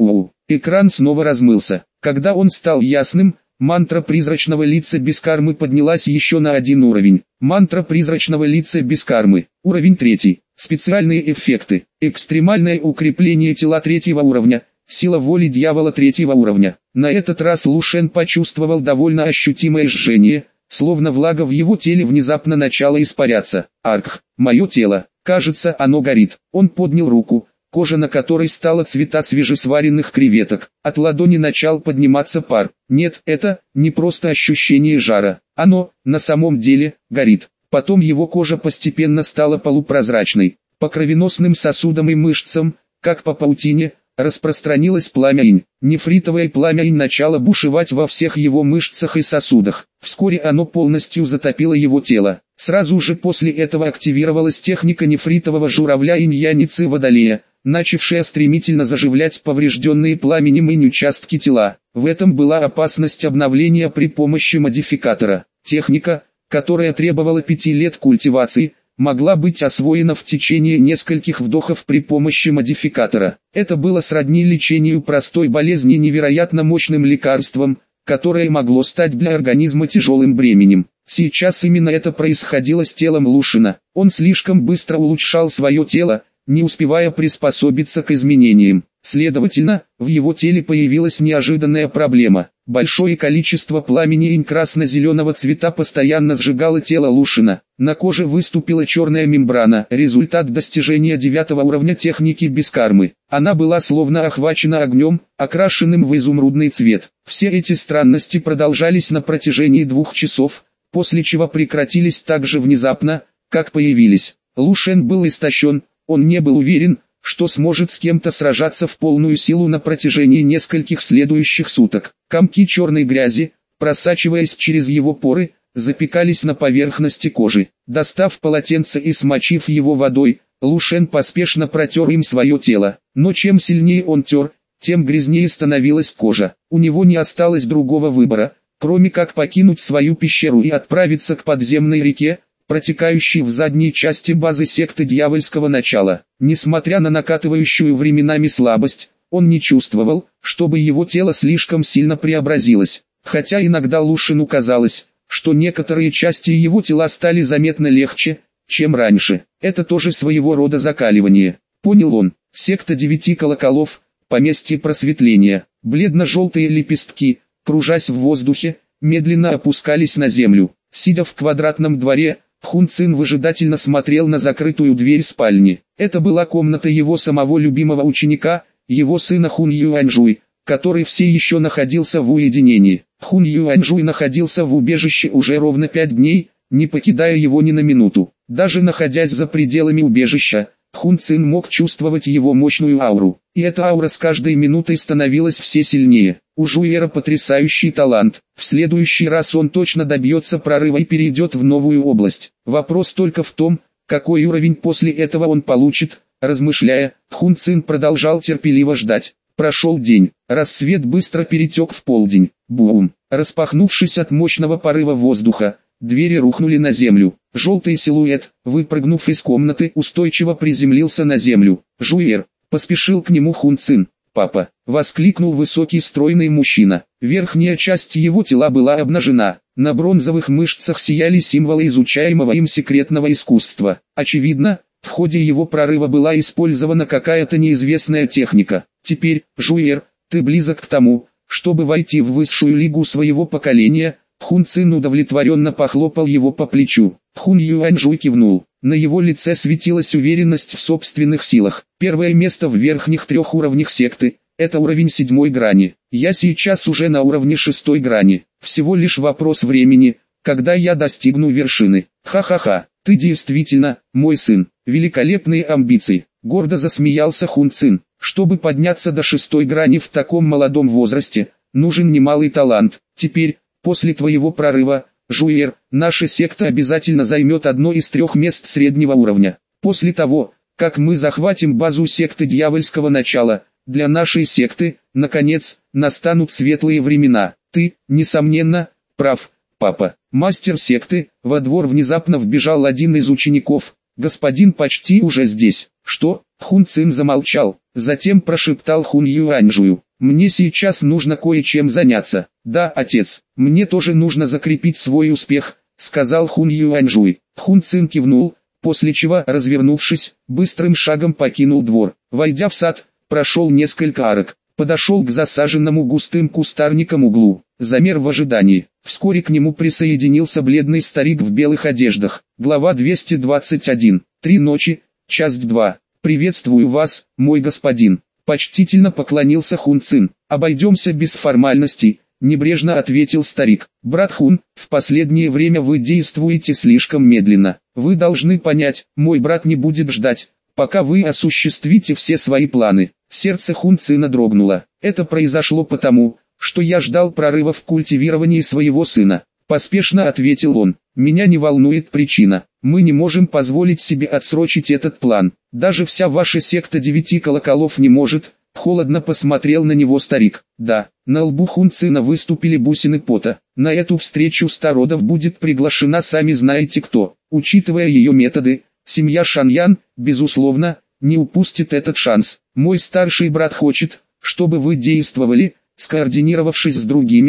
Экран снова размылся. Когда он стал ясным, мантра призрачного лица без кармы поднялась еще на 1 уровень. Мантра призрачного лица без кармы. Уровень 3. Специальные эффекты. Экстремальное укрепление тела 3 уровня. Сила воли дьявола 3 уровня. На этот раз Лу Шен почувствовал довольно ощутимое жжение, словно влага в его теле внезапно начала испаряться. Арх, мое тело, кажется, оно горит. Он поднял руку, кожа на которой стала цвета свежесваренных креветок. От ладони начал подниматься пар. Нет, это не просто ощущение жара. Оно, на самом деле, горит. Потом его кожа постепенно стала полупрозрачной. По кровеносным сосудам и мышцам, как по паутине, распространилось пламя инь. Нефритовое пламя инь начало бушевать во всех его мышцах и сосудах. Вскоре оно полностью затопило его тело. Сразу же после этого активировалась техника нефритового журавля инь-яницы водолея, начавшая стремительно заживлять поврежденные пламенем инь участки тела. В этом была опасность обновления при помощи модификатора. Техника, которая требовала 5 лет культивации, могла быть освоена в течение нескольких вдохов при помощи модификатора. Это было сродни лечению простой болезни невероятно мощным лекарством, которое могло стать для организма тяжелым бременем. Сейчас именно это происходило с телом Лушина. Он слишком быстро улучшал свое тело, не успевая приспособиться к изменениям. Следовательно, в его теле появилась неожиданная проблема. Большое количество пламени красно-зеленого цвета постоянно сжигало тело Лушина. На коже выступила черная мембрана, результат достижения 9 уровня техники Бескармы. Она была словно охвачена огнем, окрашенным в изумрудный цвет. Все эти странности продолжались на протяжении 2 часов, после чего прекратились так же внезапно, как появились. Лушен был истощен, он не был уверен, что сможет с кем-то сражаться в полную силу на протяжении нескольких следующих суток. Комки черной грязи, просачиваясь через его поры, запекались на поверхности кожи. Достав полотенце и смочив его водой, Лушен поспешно протер им свое тело. Но чем сильнее он тер, тем грязнее становилась кожа. У него не осталось другого выбора, кроме как покинуть свою пещеру и отправиться к подземной реке, протекающей в задней части базы секты дьявольского начала. Несмотря на накатывающую временами слабость, он не чувствовал, чтобы его тело слишком сильно преобразилось. Хотя иногда Лушину казалось, что некоторые части его тела стали заметно легче, чем раньше. Это тоже своего рода закаливание. Понял он. Секта 9 колоколов, поместье просветления. Бледно-желтые лепестки, кружась в воздухе, медленно опускались на землю. Сидя в квадратном дворе, Хун Цин выжидательно смотрел на закрытую дверь спальни. Это была комната его самого любимого ученика, его сына Хун Юаньжуй, который все еще находился в уединении. Хун Юаньжуй находился в убежище уже ровно 5 дней, не покидая его ни на минуту. Даже находясь за пределами убежища, Хун Цин мог чувствовать его мощную ауру, и эта аура с каждой минутой становилась все сильнее. У Жуера потрясающий талант, в следующий раз он точно добьется прорыва и перейдет в новую область. Вопрос только в том, какой уровень после этого он получит. Размышляя, Хун Цин продолжал терпеливо ждать. Прошел день, рассвет быстро перетек в полдень. Бум! Распахнувшись от мощного порыва воздуха, двери рухнули на землю. Желтый силуэт, выпрыгнув из комнаты, устойчиво приземлился на землю. Жуер, поспешил к нему Хун Цин. «Папа!» — воскликнул высокий стройный мужчина. Верхняя часть его тела была обнажена. На бронзовых мышцах сияли символы изучаемого им секретного искусства. Очевидно, в ходе его прорыва была использована какая-то неизвестная техника. «Теперь, Жуер, ты близок к тому, чтобы войти в высшую лигу своего поколения». Хун Цин удовлетворенно похлопал его по плечу. Хун Юаньжуй кивнул. На его лице светилась уверенность в собственных силах. Первое место в верхних 3 уровнях секты – это уровень 7 грани. Я сейчас уже на уровне 6 грани. Всего лишь вопрос времени, когда я достигну вершины. Ха-ха-ха, ты действительно, мой сын, великолепные амбиции. Гордо засмеялся Хун Цин. Чтобы подняться до 6 грани в таком молодом возрасте, нужен немалый талант. Теперь, после твоего прорыва, Жуер, наша секта обязательно займет одно из 3 мест среднего уровня. После того, как мы захватим базу секты дьявольского начала, для нашей секты, наконец, настанут светлые времена. Ты, несомненно, прав, папа. Мастер секты, во двор внезапно вбежал один из учеников. Господин почти уже здесь. Что? Хун Цин замолчал, затем прошептал Хун Юаньжую. Мне сейчас нужно кое-чем заняться. Да, отец, мне тоже нужно закрепить свой успех, сказал Хун Юаньжуй. Хун Цин кивнул, после чего, развернувшись, быстрым шагом покинул двор. Войдя в сад, прошел несколько арок, подошел к засаженному густым кустарником углу, замер в ожидании. Вскоре к нему присоединился бледный старик в белых одеждах. Глава 221. 3 ночи, часть 2. Приветствую вас, мой господин. Почтительно поклонился Хун Цин. Обойдемся без формальностей, небрежно ответил старик. Брат Хун, в последнее время вы действуете слишком медленно. Вы должны понять, мой брат не будет ждать, пока вы осуществите все свои планы. Сердце Хун Цина дрогнуло. Это произошло потому, что я ждал прорыва в культивировании своего сына. Поспешно ответил он. Меня не волнует причина. Мы не можем позволить себе отсрочить этот план. Даже вся ваша секта 9 колоколов не может. Холодно посмотрел на него старик. Да, на лбу Хун Цина выступили бусины пота. На эту встречу стародов будет приглашена сами знаете кто. Учитывая ее методы, семья Шаньян, безусловно, не упустит этот шанс. Мой старший брат хочет, чтобы вы действовали, скоординировавшись с другими,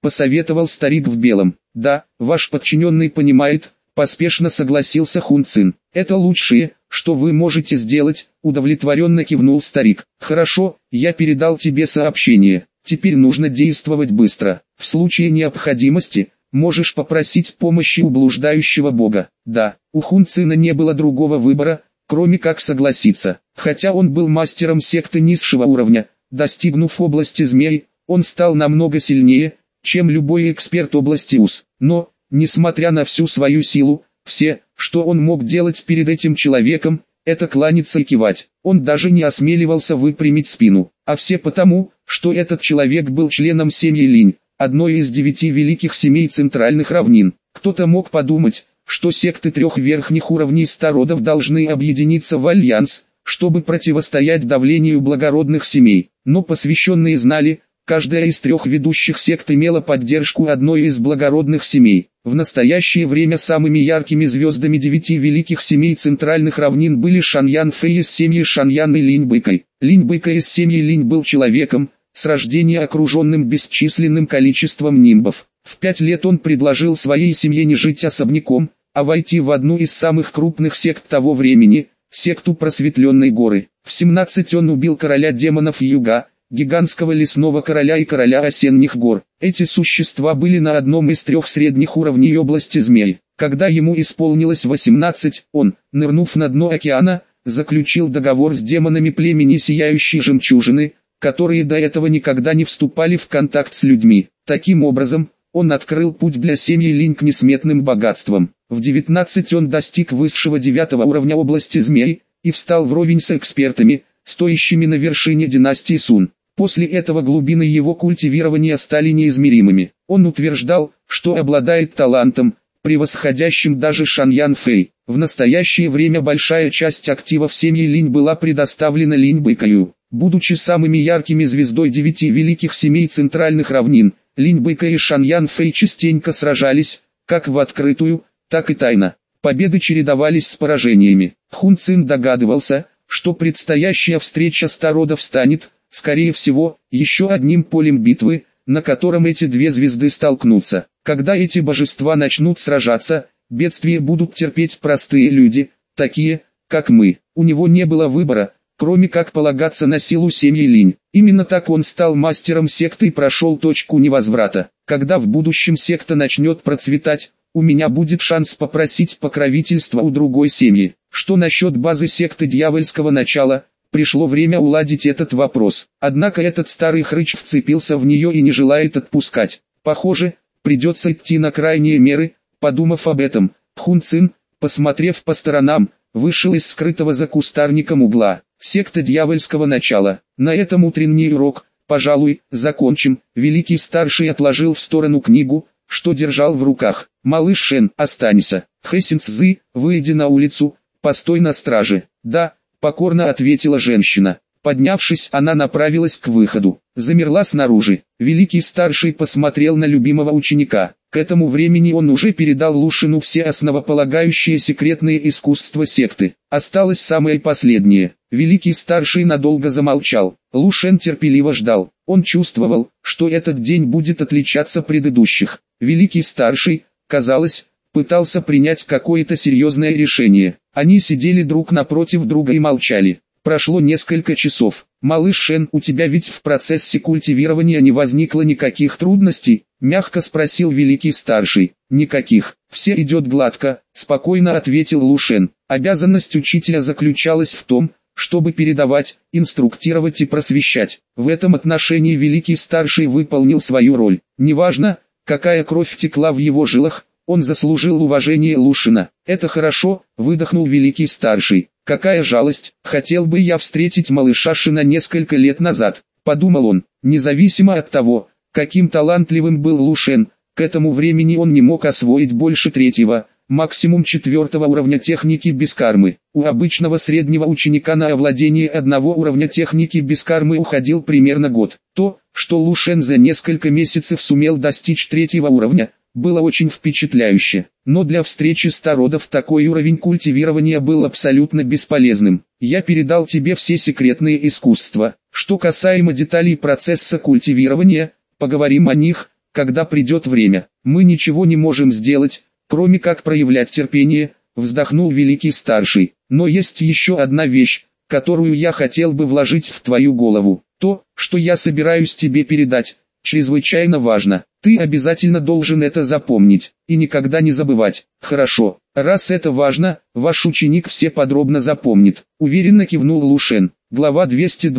посоветовал старик в белом. Да, ваш подчиненный понимает, поспешно согласился Хун Цин. Это лучшее, что вы можете сделать, удовлетворенно кивнул старик. Хорошо, я передал тебе сообщение. Теперь нужно действовать быстро. В случае необходимости, можешь попросить помощи у блуждающего бога. Да, у Хун Цина не было другого выбора, кроме как согласиться. Хотя он был мастером секты низшего уровня, достигнув области змей, он стал намного сильнее, чем любой эксперт области УС. Но, несмотря на всю свою силу, все, что он мог делать перед этим человеком, это кланяться и кивать. Он даже не осмеливался выпрямить спину. А все потому, что этот человек был членом семьи Линь, одной из 9 великих семей центральных равнин. Кто-то мог подумать, что секты 3 верхних уровней стародов должны объединиться в альянс, чтобы противостоять давлению благородных семей. Но посвященные знали, каждая из 3 ведущих сект имела поддержку одной из благородных семей. В настоящее время самыми яркими звездами 9 великих семей центральных равнин были Шаньян Фэй из семьи Шаньян и Линь Бэкэй. Линь Бэкэй из семьи Линь был человеком, с рождения окруженным бесчисленным количеством нимбов. В 5 лет он предложил своей семье не жить особняком, а войти в одну из самых крупных сект того времени, секту Просветленной Горы. В 17 он убил короля демонов Юга, гигантского лесного короля и короля осенних гор. Эти существа были на одном из 3 средних уровней области змей. Когда ему исполнилось 18, он, нырнув на дно океана, заключил договор с демонами племени Сияющей Жемчужины, которые до этого никогда не вступали в контакт с людьми. Таким образом, он открыл путь для семьи Линь к несметным богатствам. В 19 он достиг высшего 9 уровня области змей, и встал вровень с экспертами, стоящими на вершине династии Сун. После этого глубины его культивирования стали неизмеримыми. Он утверждал, что обладает талантом, превосходящим даже Шаньян Фэй. В настоящее время большая часть активов семьи Линь была предоставлена Линь Бэкэю. Будучи самыми яркими звездой 9 великих семей центральных равнин, Линь Бэкэй и Шаньян Фэй частенько сражались, как в открытую, так и тайно. Победы чередовались с поражениями. Хун Цин догадывался, что предстоящая встреча стародов станет, скорее всего, еще одним полем битвы, на котором эти 2 звезды столкнутся. Когда эти божества начнут сражаться, бедствия будут терпеть простые люди, такие, как мы. У него не было выбора, кроме как полагаться на силу семьи Линь. Именно так он стал мастером секты и прошел точку невозврата. Когда в будущем секта начнет процветать, у меня будет шанс попросить покровительства у другой семьи. Что насчет базы секты дьявольского начала? Пришло время уладить этот вопрос. Однако этот старый хрыч вцепился в нее и не желает отпускать. Похоже, придется идти на крайние меры. Подумав об этом, Хун Цин, посмотрев по сторонам, вышел из скрытого за кустарником угла. Секта дьявольского начала. На этом утренний урок, пожалуй, закончим. Великий старший отложил в сторону книгу, что держал в руках. Малыш Шен, останься. Хэсин Цзы, выйди на улицу, постой на страже. Да, покорно ответила женщина. Поднявшись, она направилась к выходу. Замерла снаружи. Великий старший посмотрел на любимого ученика. К этому времени он уже передал Лушину все основополагающие секретные искусства секты. Осталось самое последнее. Великий старший надолго замолчал. Лушен терпеливо ждал. Он чувствовал, что этот день будет отличаться предыдущих. Великий старший, казалось, пытался принять какое-то серьезное решение. Они сидели друг напротив друга и молчали. Прошло несколько часов. «Малыш Шен, у тебя ведь в процессе культивирования не возникло никаких трудностей?» — мягко спросил великий старший. «Никаких. Все идет гладко», — спокойно ответил Лушен. Обязанность учителя заключалась в том, чтобы передавать, инструктировать и просвещать. В этом отношении великий старший выполнил свою роль. Неважно, какая кровь текла в его жилах, он заслужил уважение Лушина. «Это хорошо», — выдохнул великий старший. «Какая жалость, хотел бы я встретить малыша Шена несколько лет назад», — подумал он. Независимо от того, каким талантливым был Лушен, к этому времени он не мог освоить больше 3-го, максимум 4-го уровня техники без кармы. У обычного среднего ученика на овладение 1-го уровня техники без кармы уходил примерно год. То, что Лушен за несколько месяцев сумел достичь 3-го уровня, было очень впечатляюще. Но для встречи стародов такой уровень культивирования был абсолютно бесполезным. Я передал тебе все секретные искусства. Что касаемо деталей процесса культивирования, поговорим о них, когда придет время. Мы ничего не можем сделать, кроме как проявлять терпение, вздохнул великий старший. Но есть еще одна вещь, которую я хотел бы вложить в твою голову. То, что я собираюсь тебе передать, чрезвычайно важно. Ты обязательно должен это запомнить и никогда не забывать. Хорошо, раз это важно, ваш ученик все подробно запомнит. Уверенно кивнул Лушен. Глава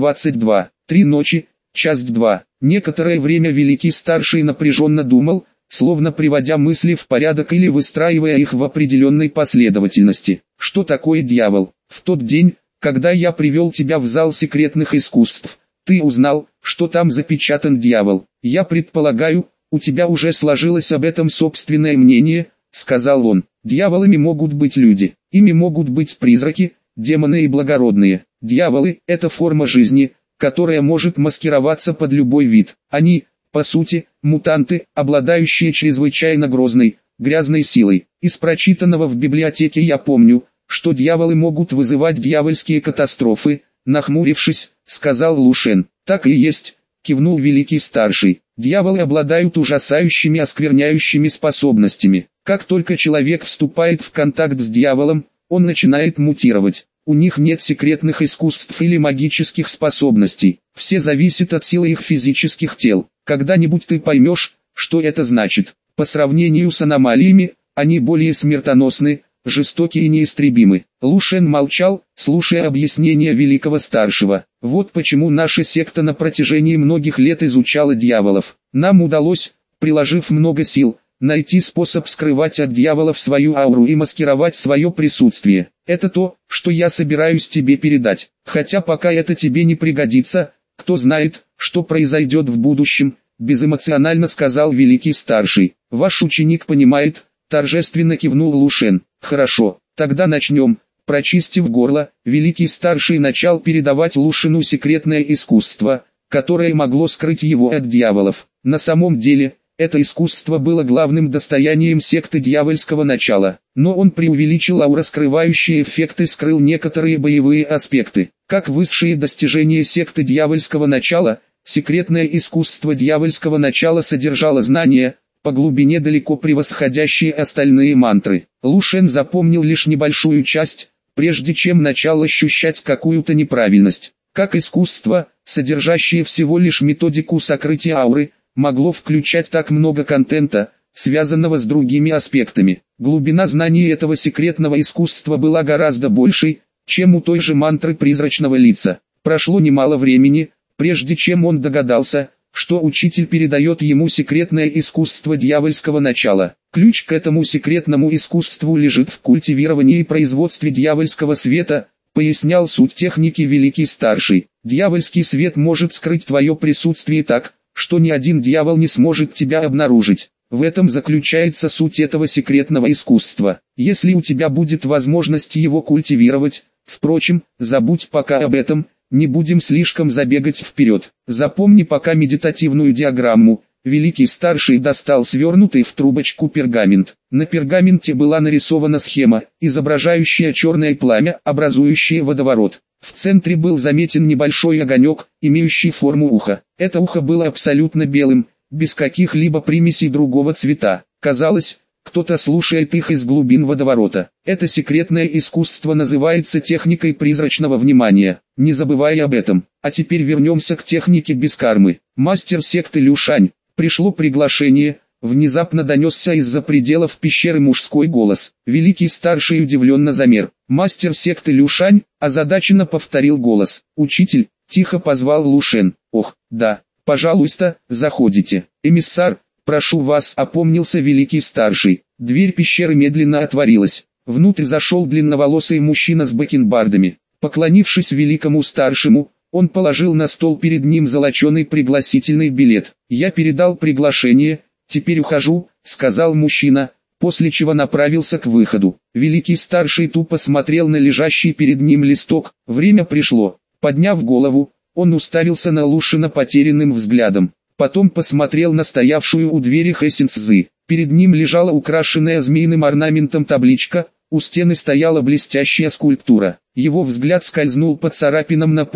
222. 3 ночи, часть 2. Некоторое время великий старший напряженно думал, словно приводя мысли в порядок или выстраивая их в определенной последовательности. Что такое дьявол? В тот день, когда я привел тебя в зал секретных искусств, ты узнал, что там запечатан дьявол. Я предполагаю, у тебя уже сложилось об этом собственное мнение, сказал он. Дьяволами могут быть люди, ими могут быть призраки, демоны и благородные. Дьяволы – это форма жизни, которая может маскироваться под любой вид. Они, по сути, мутанты, обладающие чрезвычайно грозной, грязной силой. Из прочитанного в библиотеке я помню, что дьяволы могут вызывать дьявольские катастрофы, нахмурившись, сказал Лушен. Так и есть, кивнул великий старший. Дьяволы обладают ужасающими оскверняющими способностями. Как только человек вступает в контакт с дьяволом, он начинает мутировать. У них нет секретных искусств или магических способностей. Все зависит от силы их физических тел. Когда-нибудь ты поймешь, что это значит. По сравнению с аномалиями, они более смертоносны, жестоки и неистребимы. Лушен молчал, слушая объяснения великого старшего. Вот почему наша секта на протяжении многих лет изучала дьяволов. Нам удалось, приложив много сил, найти способ скрывать от дьяволов свою ауру и маскировать свое присутствие. Это то, что я собираюсь тебе передать. Хотя пока это тебе не пригодится, кто знает, что произойдет в будущем, безэмоционально сказал великий старший. Ваш ученик понимает, торжественно кивнул Лушен. Хорошо, тогда начнем. Прочистив горло, великий старший начал передавать Лушену секретное искусство, которое могло скрыть его от дьяволов. На самом деле, это искусство было главным достоянием секты дьявольского начала, но он преувеличил аурораскрывающие эффекты, скрыл некоторые боевые аспекты. Как высшие достижения секты дьявольского начала, секретное искусство дьявольского начала содержало знания, по глубине далеко превосходящие остальные мантры. Лушен запомнил лишь небольшую часть, прежде чем начал ощущать какую-то неправильность. Как искусство, содержащее всего лишь методику сокрытия ауры, могло включать так много контента, связанного с другими аспектами. Глубина знаний этого секретного искусства была гораздо большей, чем у той же мантры призрачного лица. Прошло немало времени, прежде чем он догадался, что учитель передает ему секретное искусство дьявольского начала. Ключ к этому секретному искусству лежит в культивировании и производстве дьявольского света, пояснял суть техники великий старший. Дьявольский свет может скрыть твое присутствие так, что ни один дьявол не сможет тебя обнаружить. В этом заключается суть этого секретного искусства. Если у тебя будет возможность его культивировать, впрочем, забудь пока об этом, не будем слишком забегать вперед. Запомни пока медитативную диаграмму. Великий старший достал свернутый в трубочку пергамент. На пергаменте была нарисована схема, изображающая черное пламя, образующее водоворот. В центре был заметен небольшой огонек, имеющий форму уха. Это ухо было абсолютно белым, без каких-либо примесей другого цвета. Казалось, кто-то слушает их из глубин водоворота. Это секретное искусство называется техникой призрачного внимания. Не забывай об этом. А теперь вернемся к технике без кармы. Мастер секты Люшань. Пришло приглашение. Внезапно донесся из-за пределов пещеры мужской голос. Великий старший удивленно замер. Мастер секты Люшань озадаченно повторил голос. «Учитель», тихо позвал Лушен. «Ох, да, пожалуйста, заходите. Эмиссар, прошу вас», опомнился великий старший. Дверь пещеры медленно отворилась. Внутрь зашел длинноволосый мужчина с бакенбардами. Поклонившись великому старшему, он положил на стол перед ним золоченый пригласительный билет. «Я передал приглашение, теперь ухожу», — сказал мужчина, после чего направился к выходу. Великий старший тупо смотрел на лежащий перед ним листок. Время пришло. Подняв голову, он уставился на Лушена потерянным взглядом. Потом посмотрел на стоявшую у двери Хэсин Цзы. Перед ним лежала украшенная змеиным орнаментом табличка, у стены стояла блестящая скульптура. Его взгляд скользнул по царапинам на полу,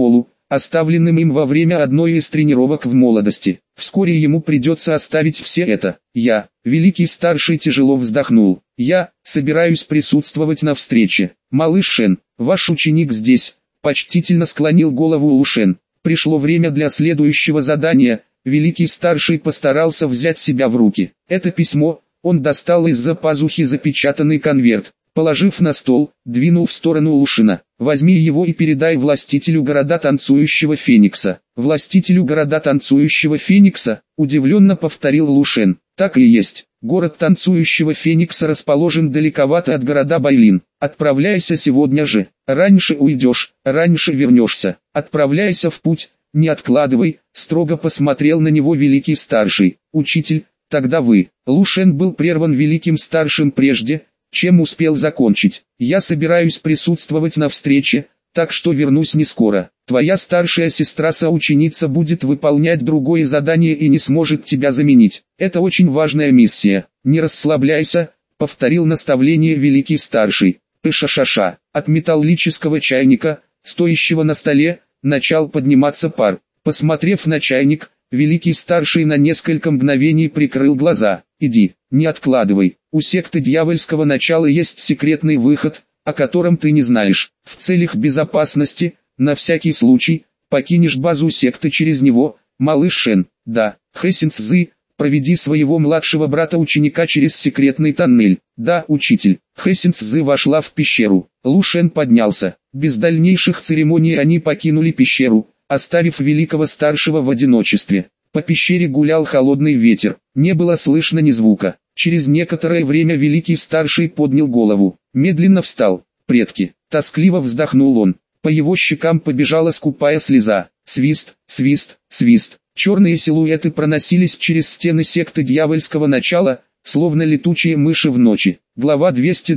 оставленным им во время одной из тренировок в молодости. Вскоре ему придется оставить все это. Великий старший тяжело вздохнул. Я собираюсь присутствовать на встрече. Малыш Шен, ваш ученик здесь, почтительно склонил голову Лушен. Пришло время для следующего задания. Великий старший постарался взять себя в руки. Это письмо, он достал из-за пазухи запечатанный конверт. Положив на стол, двинул в сторону Лушина. «Возьми его и передай властителю города Танцующего Феникса». «Властителю города Танцующего Феникса?» – удивленно повторил Лушен. «Так и есть. Город Танцующего Феникса расположен далековато от города Байлин. Отправляйся сегодня же. Раньше уйдешь, раньше вернешься. Отправляйся в путь, не откладывай», – строго посмотрел на него великий старший. «Учитель, тогда вы». Лушен был прерван великим старшим прежде, чем успел закончить. «Я собираюсь присутствовать на встрече, так что вернусь не скоро. Твоя старшая сестра-соученица будет выполнять другое задание и не сможет тебя заменить. Это очень важная миссия. Не расслабляйся», — повторил наставление великий старший. Пышашаша. От металлического чайника, стоящего на столе, начал подниматься пар. Посмотрев на чайник, великий старший на несколько мгновений прикрыл глаза. «Иди, не откладывай. У секты дьявольского начала есть секретный выход, о котором ты не знаешь. В целях безопасности, на всякий случай, покинешь базу секты через него, малыш Шен. Да, Хэсин Цзы, проведи своего младшего брата-ученика через секретный тоннель». «Да, учитель». Хэсин Цзы вошла в пещеру. Лу Шен поднялся. Без дальнейших церемоний они покинули пещеру, оставив великого старшего в одиночестве. По пещере гулял холодный ветер, не было слышно ни звука. Через некоторое время великий старший поднял голову, медленно встал. «Предки!» — тоскливо вздохнул он. По его щекам побежала скупая слеза. Свист, свист, свист. Черные силуэты проносились через стены секты дьявольского начала, словно летучие мыши в ночи. Глава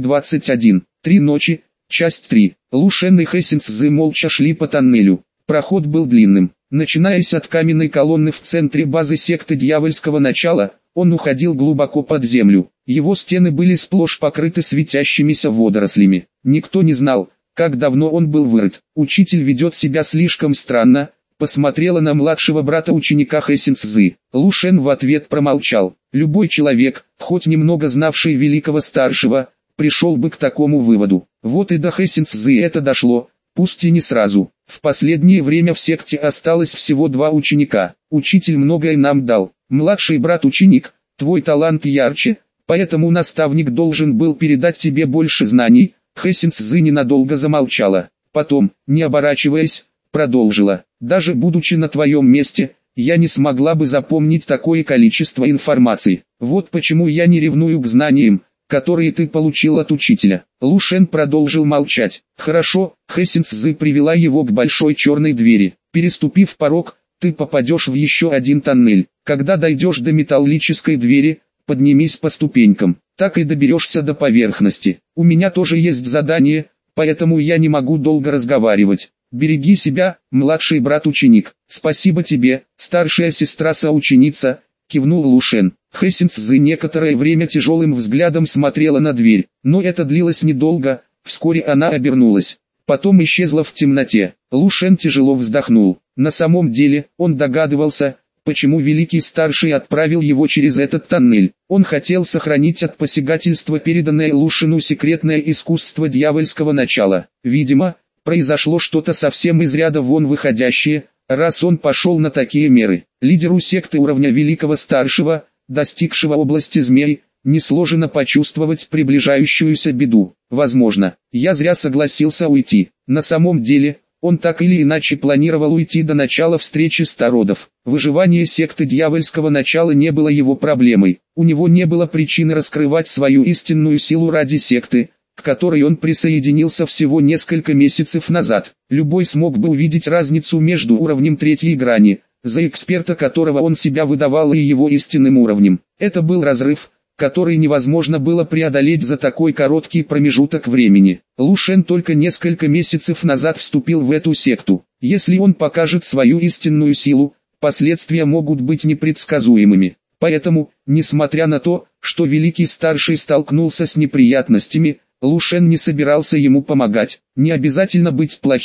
221. 3 ночи. Часть 3. Лу Шен и Хэсин Цзы молча шли по тоннелю. Проход был длинным. Начинаясь от каменной колонны в центре базы секты дьявольского начала, он уходил глубоко под землю. Его стены были сплошь покрыты светящимися водорослями. Никто не знал, как давно он был вырыт. «Учитель ведет себя слишком странно», посмотрела на младшего брата ученика Хэсин Цзы. Лу Шен в ответ промолчал. Любой человек, хоть немного знавший великого старшего, пришел бы к такому выводу. Вот и до Хэсин Цзы это дошло, пусть и не сразу. В последнее время в секте осталось всего 2 ученика. Учитель многое нам дал. Младший брат-ученик, твой талант ярче, поэтому наставник должен был передать тебе больше знаний. Хэсин Цзы ненадолго замолчала. Потом, не оборачиваясь, продолжила. Даже будучи на твоем месте, я не смогла бы запомнить такое количество информации. Вот почему я не ревную к знаниям, которые ты получил от учителя. Лу Шен продолжил молчать. Хорошо, Хэсин Цзы привела его к большой черной двери. Переступив порог, ты попадешь в еще один тоннель. Когда дойдешь до металлической двери, поднимись по ступенькам. Так и доберешься до поверхности. У меня тоже есть задание, поэтому я не могу долго разговаривать. Береги себя, младший брат-ученик. Спасибо тебе, старшая сестра-соученица, кивнул Лу Шен. Хэсин Цзы некоторое время тяжелым взглядом смотрела на дверь, но это длилось недолго, вскоре она обернулась. Потом исчезла в темноте. Лу Шен тяжело вздохнул. На самом деле, он догадывался, почему великий старший отправил его через этот тоннель. Он хотел сохранить от посягательства переданное Лу Шену секретное искусство дьявольского начала. Видимо, произошло что-то совсем из ряда вон выходящее, раз он пошел на такие меры. Лидеру секты уровня великого старшего, достигшего области змей, несложно почувствовать приближающуюся беду. Возможно, я зря согласился уйти. На самом деле, он так или иначе планировал уйти до начала встречи стародов. Выживание секты дьявольского начала не было его проблемой. У него не было причины раскрывать свою истинную силу ради секты, к которой он присоединился всего несколько месяцев назад. Любой смог бы увидеть разницу между уровнем третьей грани, за эксперта которого он себя выдавал, и его истинным уровнем. Это был разрыв, который невозможно было преодолеть за такой короткий промежуток времени. Лу Шен только несколько месяцев назад вступил в эту секту. Если он покажет свою истинную силу, последствия могут быть непредсказуемыми. Поэтому, несмотря на то, что великий старший столкнулся с неприятностями, Лу Шен не собирался ему помогать. Не обязательно быть плохим,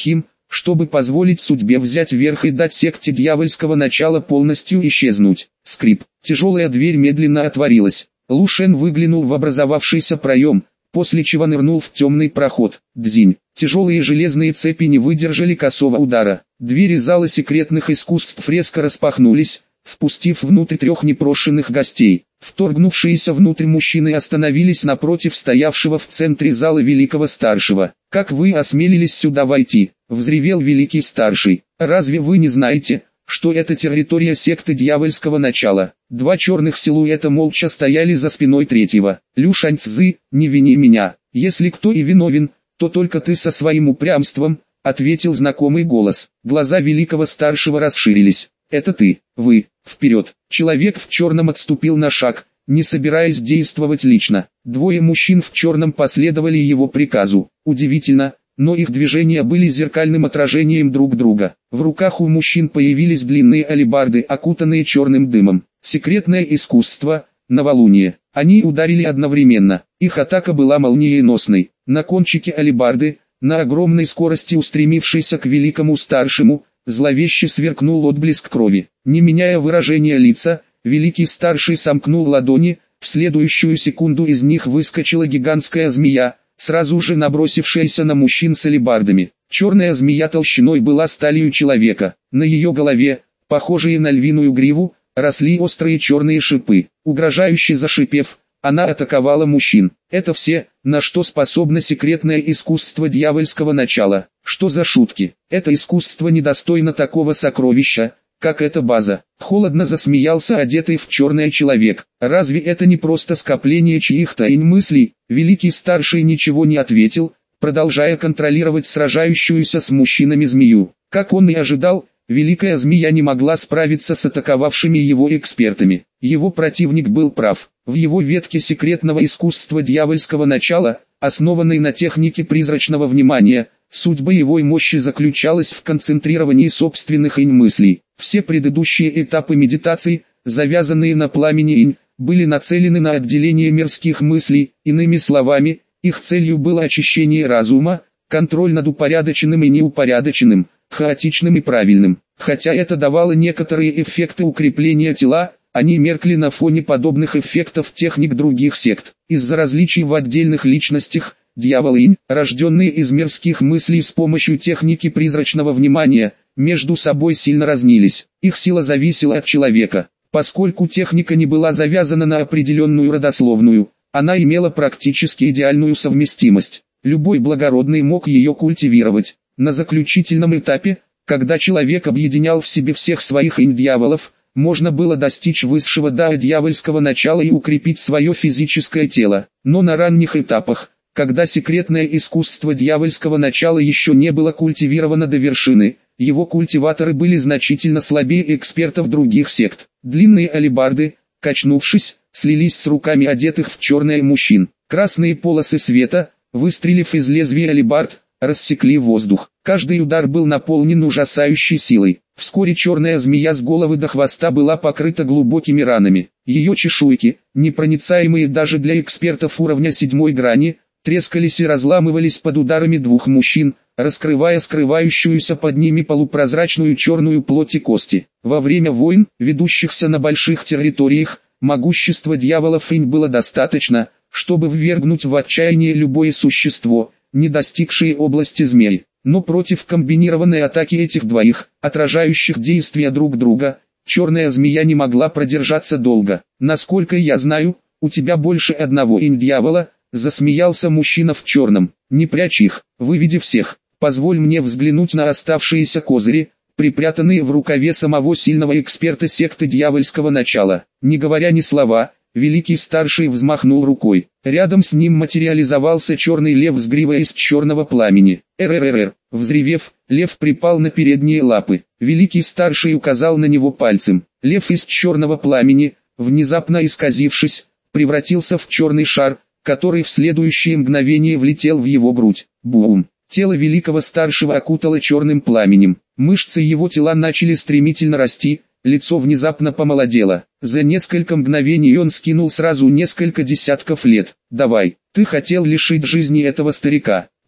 чтобы позволить судьбе взять верх и дать секте дьявольского начала полностью исчезнуть. Скрип. Тяжелая дверь медленно отворилась. Лу Шен выглянул в образовавшийся проем, после чего нырнул в темный проход. Дзинь. Тяжелые железные цепи не выдержали косого удара. Двери зала секретных искусств резко распахнулись, впустив внутрь 3 непрошенных гостей. Вторгнувшиеся внутрь мужчины остановились напротив стоявшего в центре зала великого старшего. «Как вы осмелились сюда войти?» — взревел великий старший. «Разве вы не знаете, что это территория секты дьявольского начала?» 2 черных силуэта молча стояли за спиной третьего. «Лю Шаньцзы, не вини меня. Если кто и виновен, то только ты со своим упрямством», — ответил знакомый голос. Глаза великого старшего расширились. «Это ты, вы, вперед!» Человек в черном отступил на шаг, не собираясь действовать лично. 2 мужчин в черном последовали его приказу. Удивительно, но их движения были зеркальным отражением друг друга. В руках у мужчин появились длинные алебарды, окутанные черным дымом. Секретное искусство, новолуние. Они ударили одновременно. Их атака была молниеносной. На кончике алебарды, на огромной скорости устремившейся к великому старшему, зловеще сверкнул отблеск крови. Не меняя выражения лица, великий старший сомкнул ладони, в следующую секунду из них выскочила гигантская змея, сразу же набросившаяся на мужчин с алебардами. Черная змея толщиной была сталью человека. На ее голове, похожие на львиную гриву, росли острые черные шипы. Угрожающе зашипев, она атаковала мужчин. Это все, на что способно секретное искусство дьявольского начала. Что за шутки? Это искусство недостойно такого сокровища, как эта база. Холодно засмеялся одетый в черное человек. Разве это не просто скопление чьих-то мыслей? Великий старший ничего не ответил, продолжая контролировать сражающуюся с мужчинами змею. Как он и ожидал, великая змея не могла справиться с атаковавшими его экспертами. Его противник был прав. В его ветке секретного искусства дьявольского начала, основанной на технике призрачного внимания, суть боевой мощи заключалась в концентрировании собственных мыслей. Все предыдущие этапы медитации, завязанные на пламени инь, были нацелены на отделение мирских мыслей. Иными словами, их целью было очищение разума, контроль над упорядоченным и неупорядоченным, хаотичным и правильным. Хотя это давало некоторые эффекты укрепления тела, они меркли на фоне подобных эффектов техник других сект. Из-за различий в отдельных личностях, дьяволы, рожденные из мирских мыслей с помощью техники призрачного внимания, между собой сильно разнились. Их сила зависела от человека. Поскольку техника не была завязана на определенную родословную, она имела практически идеальную совместимость. Любой благородный мог ее культивировать. На заключительном этапе, когда человек объединял в себе всех своих дьяволов, можно было достичь высшего дьявольского начала и укрепить свое физическое тело. Но на ранних этапах, когда секретное искусство дьявольского начала еще не было культивировано до вершины, его культиваторы были значительно слабее экспертов других сект. Длинные алебарды, качнувшись, слились с руками одетых в черное мужчин. Красные полосы света, выстрелив из лезвия алебард, рассекли воздух. Каждый удар был наполнен ужасающей силой. Вскоре черная змея с головы до хвоста была покрыта глубокими ранами. Ее чешуйки, непроницаемые даже для экспертов уровня 7 грани, трескались и разламывались под ударами 2 мужчин, раскрывая скрывающуюся под ними полупрозрачную черную плоть и кости. Во время войн, ведущихся на больших территориях, могущества дьяволов было достаточно, чтобы ввергнуть в отчаяние любое существо, не достигшее области змей. Но против комбинированной атаки этих двоих, отражающих действия друг друга, черная змея не могла продержаться долго. «Насколько я знаю, у тебя больше одного дьявола», — засмеялся мужчина в черном. «Не прячь их, выведи всех. Позволь мне взглянуть на оставшиеся козыри, припрятанные в рукаве самого сильного эксперта секты дьявольского начала». Не говоря ни слова, великий старший взмахнул рукой. Рядом с ним материализовался черный лев с гривой из черного пламени. «РРР!» Взревев, лев припал на передние лапы. Великий старший указал на него пальцем. Лев из черного пламени, внезапно исказившись, превратился в черный шар, который в следующее мгновение влетел в его грудь. Бум! Тело великого старшего окутало черным пламенем. Мышцы его тела начали стремительно расти, лицо внезапно помолодело. За несколько мгновений он скинул сразу несколько десятков лет. «Давай, ты хотел лишить жизни этого старика.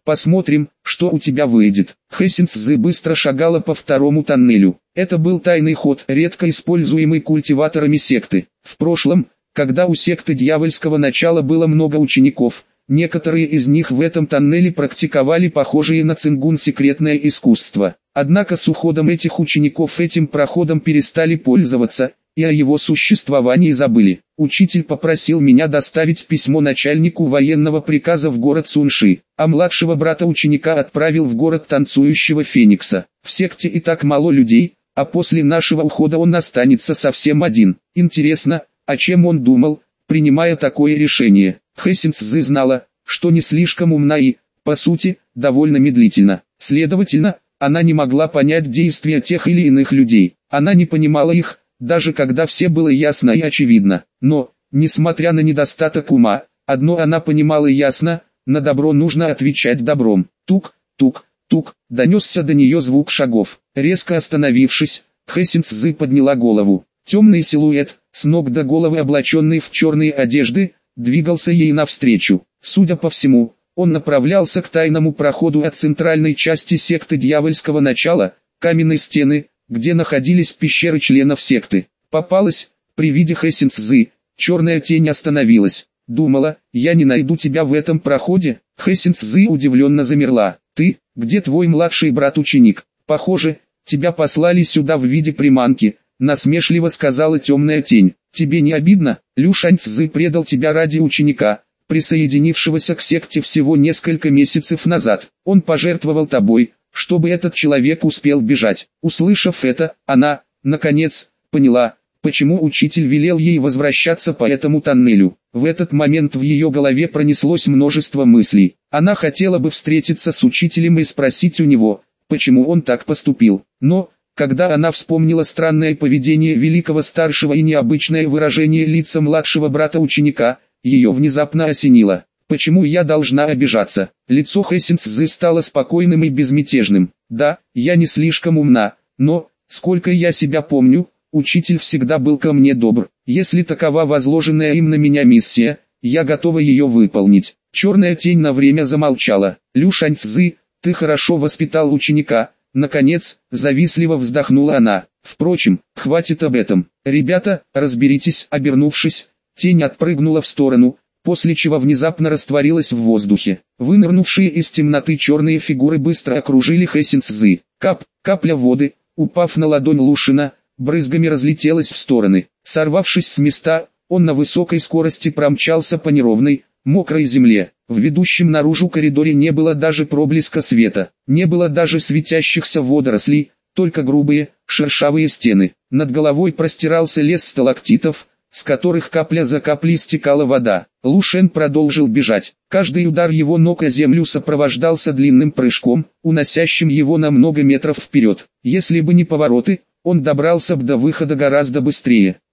Посмотрим, что у тебя выйдет. Хэсинцзы быстро шагала по второму тоннелю. Это был тайный ход, редко используемый культиваторами секты. В прошлом, когда у секты дьявольского начала было много учеников, некоторые из них в этом тоннеле практиковали похожие на цингун секретное искусство. Однако с уходом этих учеников этим проходом перестали пользоваться, и о его существовании забыли. Учитель попросил меня доставить письмо начальнику военного приказа в город Сунши, а младшего брата ученика отправил в город танцующего Феникса. В секте и так мало людей, а после нашего ухода он останется совсем один. Интересно, о чем он думал, принимая такое решение? Хэсинцзы знала, что не слишком умна и, по сути, довольно медлительна. Следовательно, она не могла понять действия тех или иных людей. Она не понимала их, даже когда все было ясно и очевидно. Но, несмотря на недостаток ума, одно она понимала ясно: на добро нужно отвечать добром. Тук, тук, тук, донесся до нее звук шагов. Резко остановившись, Хэсинцзы подняла голову. Темный силуэт, с ног до головы облаченный в черные одежды, двигался ей навстречу. Судя по всему, он направлялся к тайному проходу от центральной части секты дьявольского начала, каменной стены, где находились пещеры членов секты. Попалась. При виде Хэсинцзы, черная тень остановилась. Думала, я не найду тебя в этом проходе? Хэсинцзы удивленно замерла. Ты, где твой младший брат-ученик? Похоже, тебя послали сюда в виде приманки, насмешливо сказала темная тень. Тебе не обидно? Лю Шаньцзы предал тебя ради ученика, присоединившегося к секте всего несколько месяцев назад. Он пожертвовал тобой, чтобы этот человек успел бежать. Услышав это, она, наконец, поняла, почему учитель велел ей возвращаться по этому тоннелю. В этот момент в ее голове пронеслось множество мыслей. Она хотела бы встретиться с учителем и спросить у него, почему он так поступил. Но, когда она вспомнила странное поведение великого старшего и необычное выражение лица младшего брата ученика, ее внезапно осенило. Почему я должна обижаться? Лицо Хэсинцзы стало спокойным и безмятежным. Да, я не слишком умна, но, сколько я себя помню, учитель всегда был ко мне добр. Если такова возложенная им на меня миссия, я готова ее выполнить. Черная тень на время замолчала. Лю Шаньцзы, ты хорошо воспитал ученика. Наконец, завистливо вздохнула она. Впрочем, хватит об этом. Ребята, разберитесь. Обернувшись, тень отпрыгнула в сторону, после чего внезапно растворилась в воздухе. Вынырнувшие из темноты черные фигуры быстро окружили Хэсинцзы. Капля воды, упав на ладонь Лушина, брызгами разлетелась в стороны. Сорвавшись с места, он на высокой скорости промчался по неровной, мокрой земле. В ведущем наружу коридоре не было даже проблеска света, не было даже светящихся водорослей, только грубые, шершавые стены. Над головой простирался лес сталактитов, с которых капля за каплей стекала вода. Лу Шен продолжил бежать. Каждый удар его ног о землю сопровождался длинным прыжком, уносящим его на много метров вперед. Если бы не повороты, он добрался бы до выхода гораздо быстрее.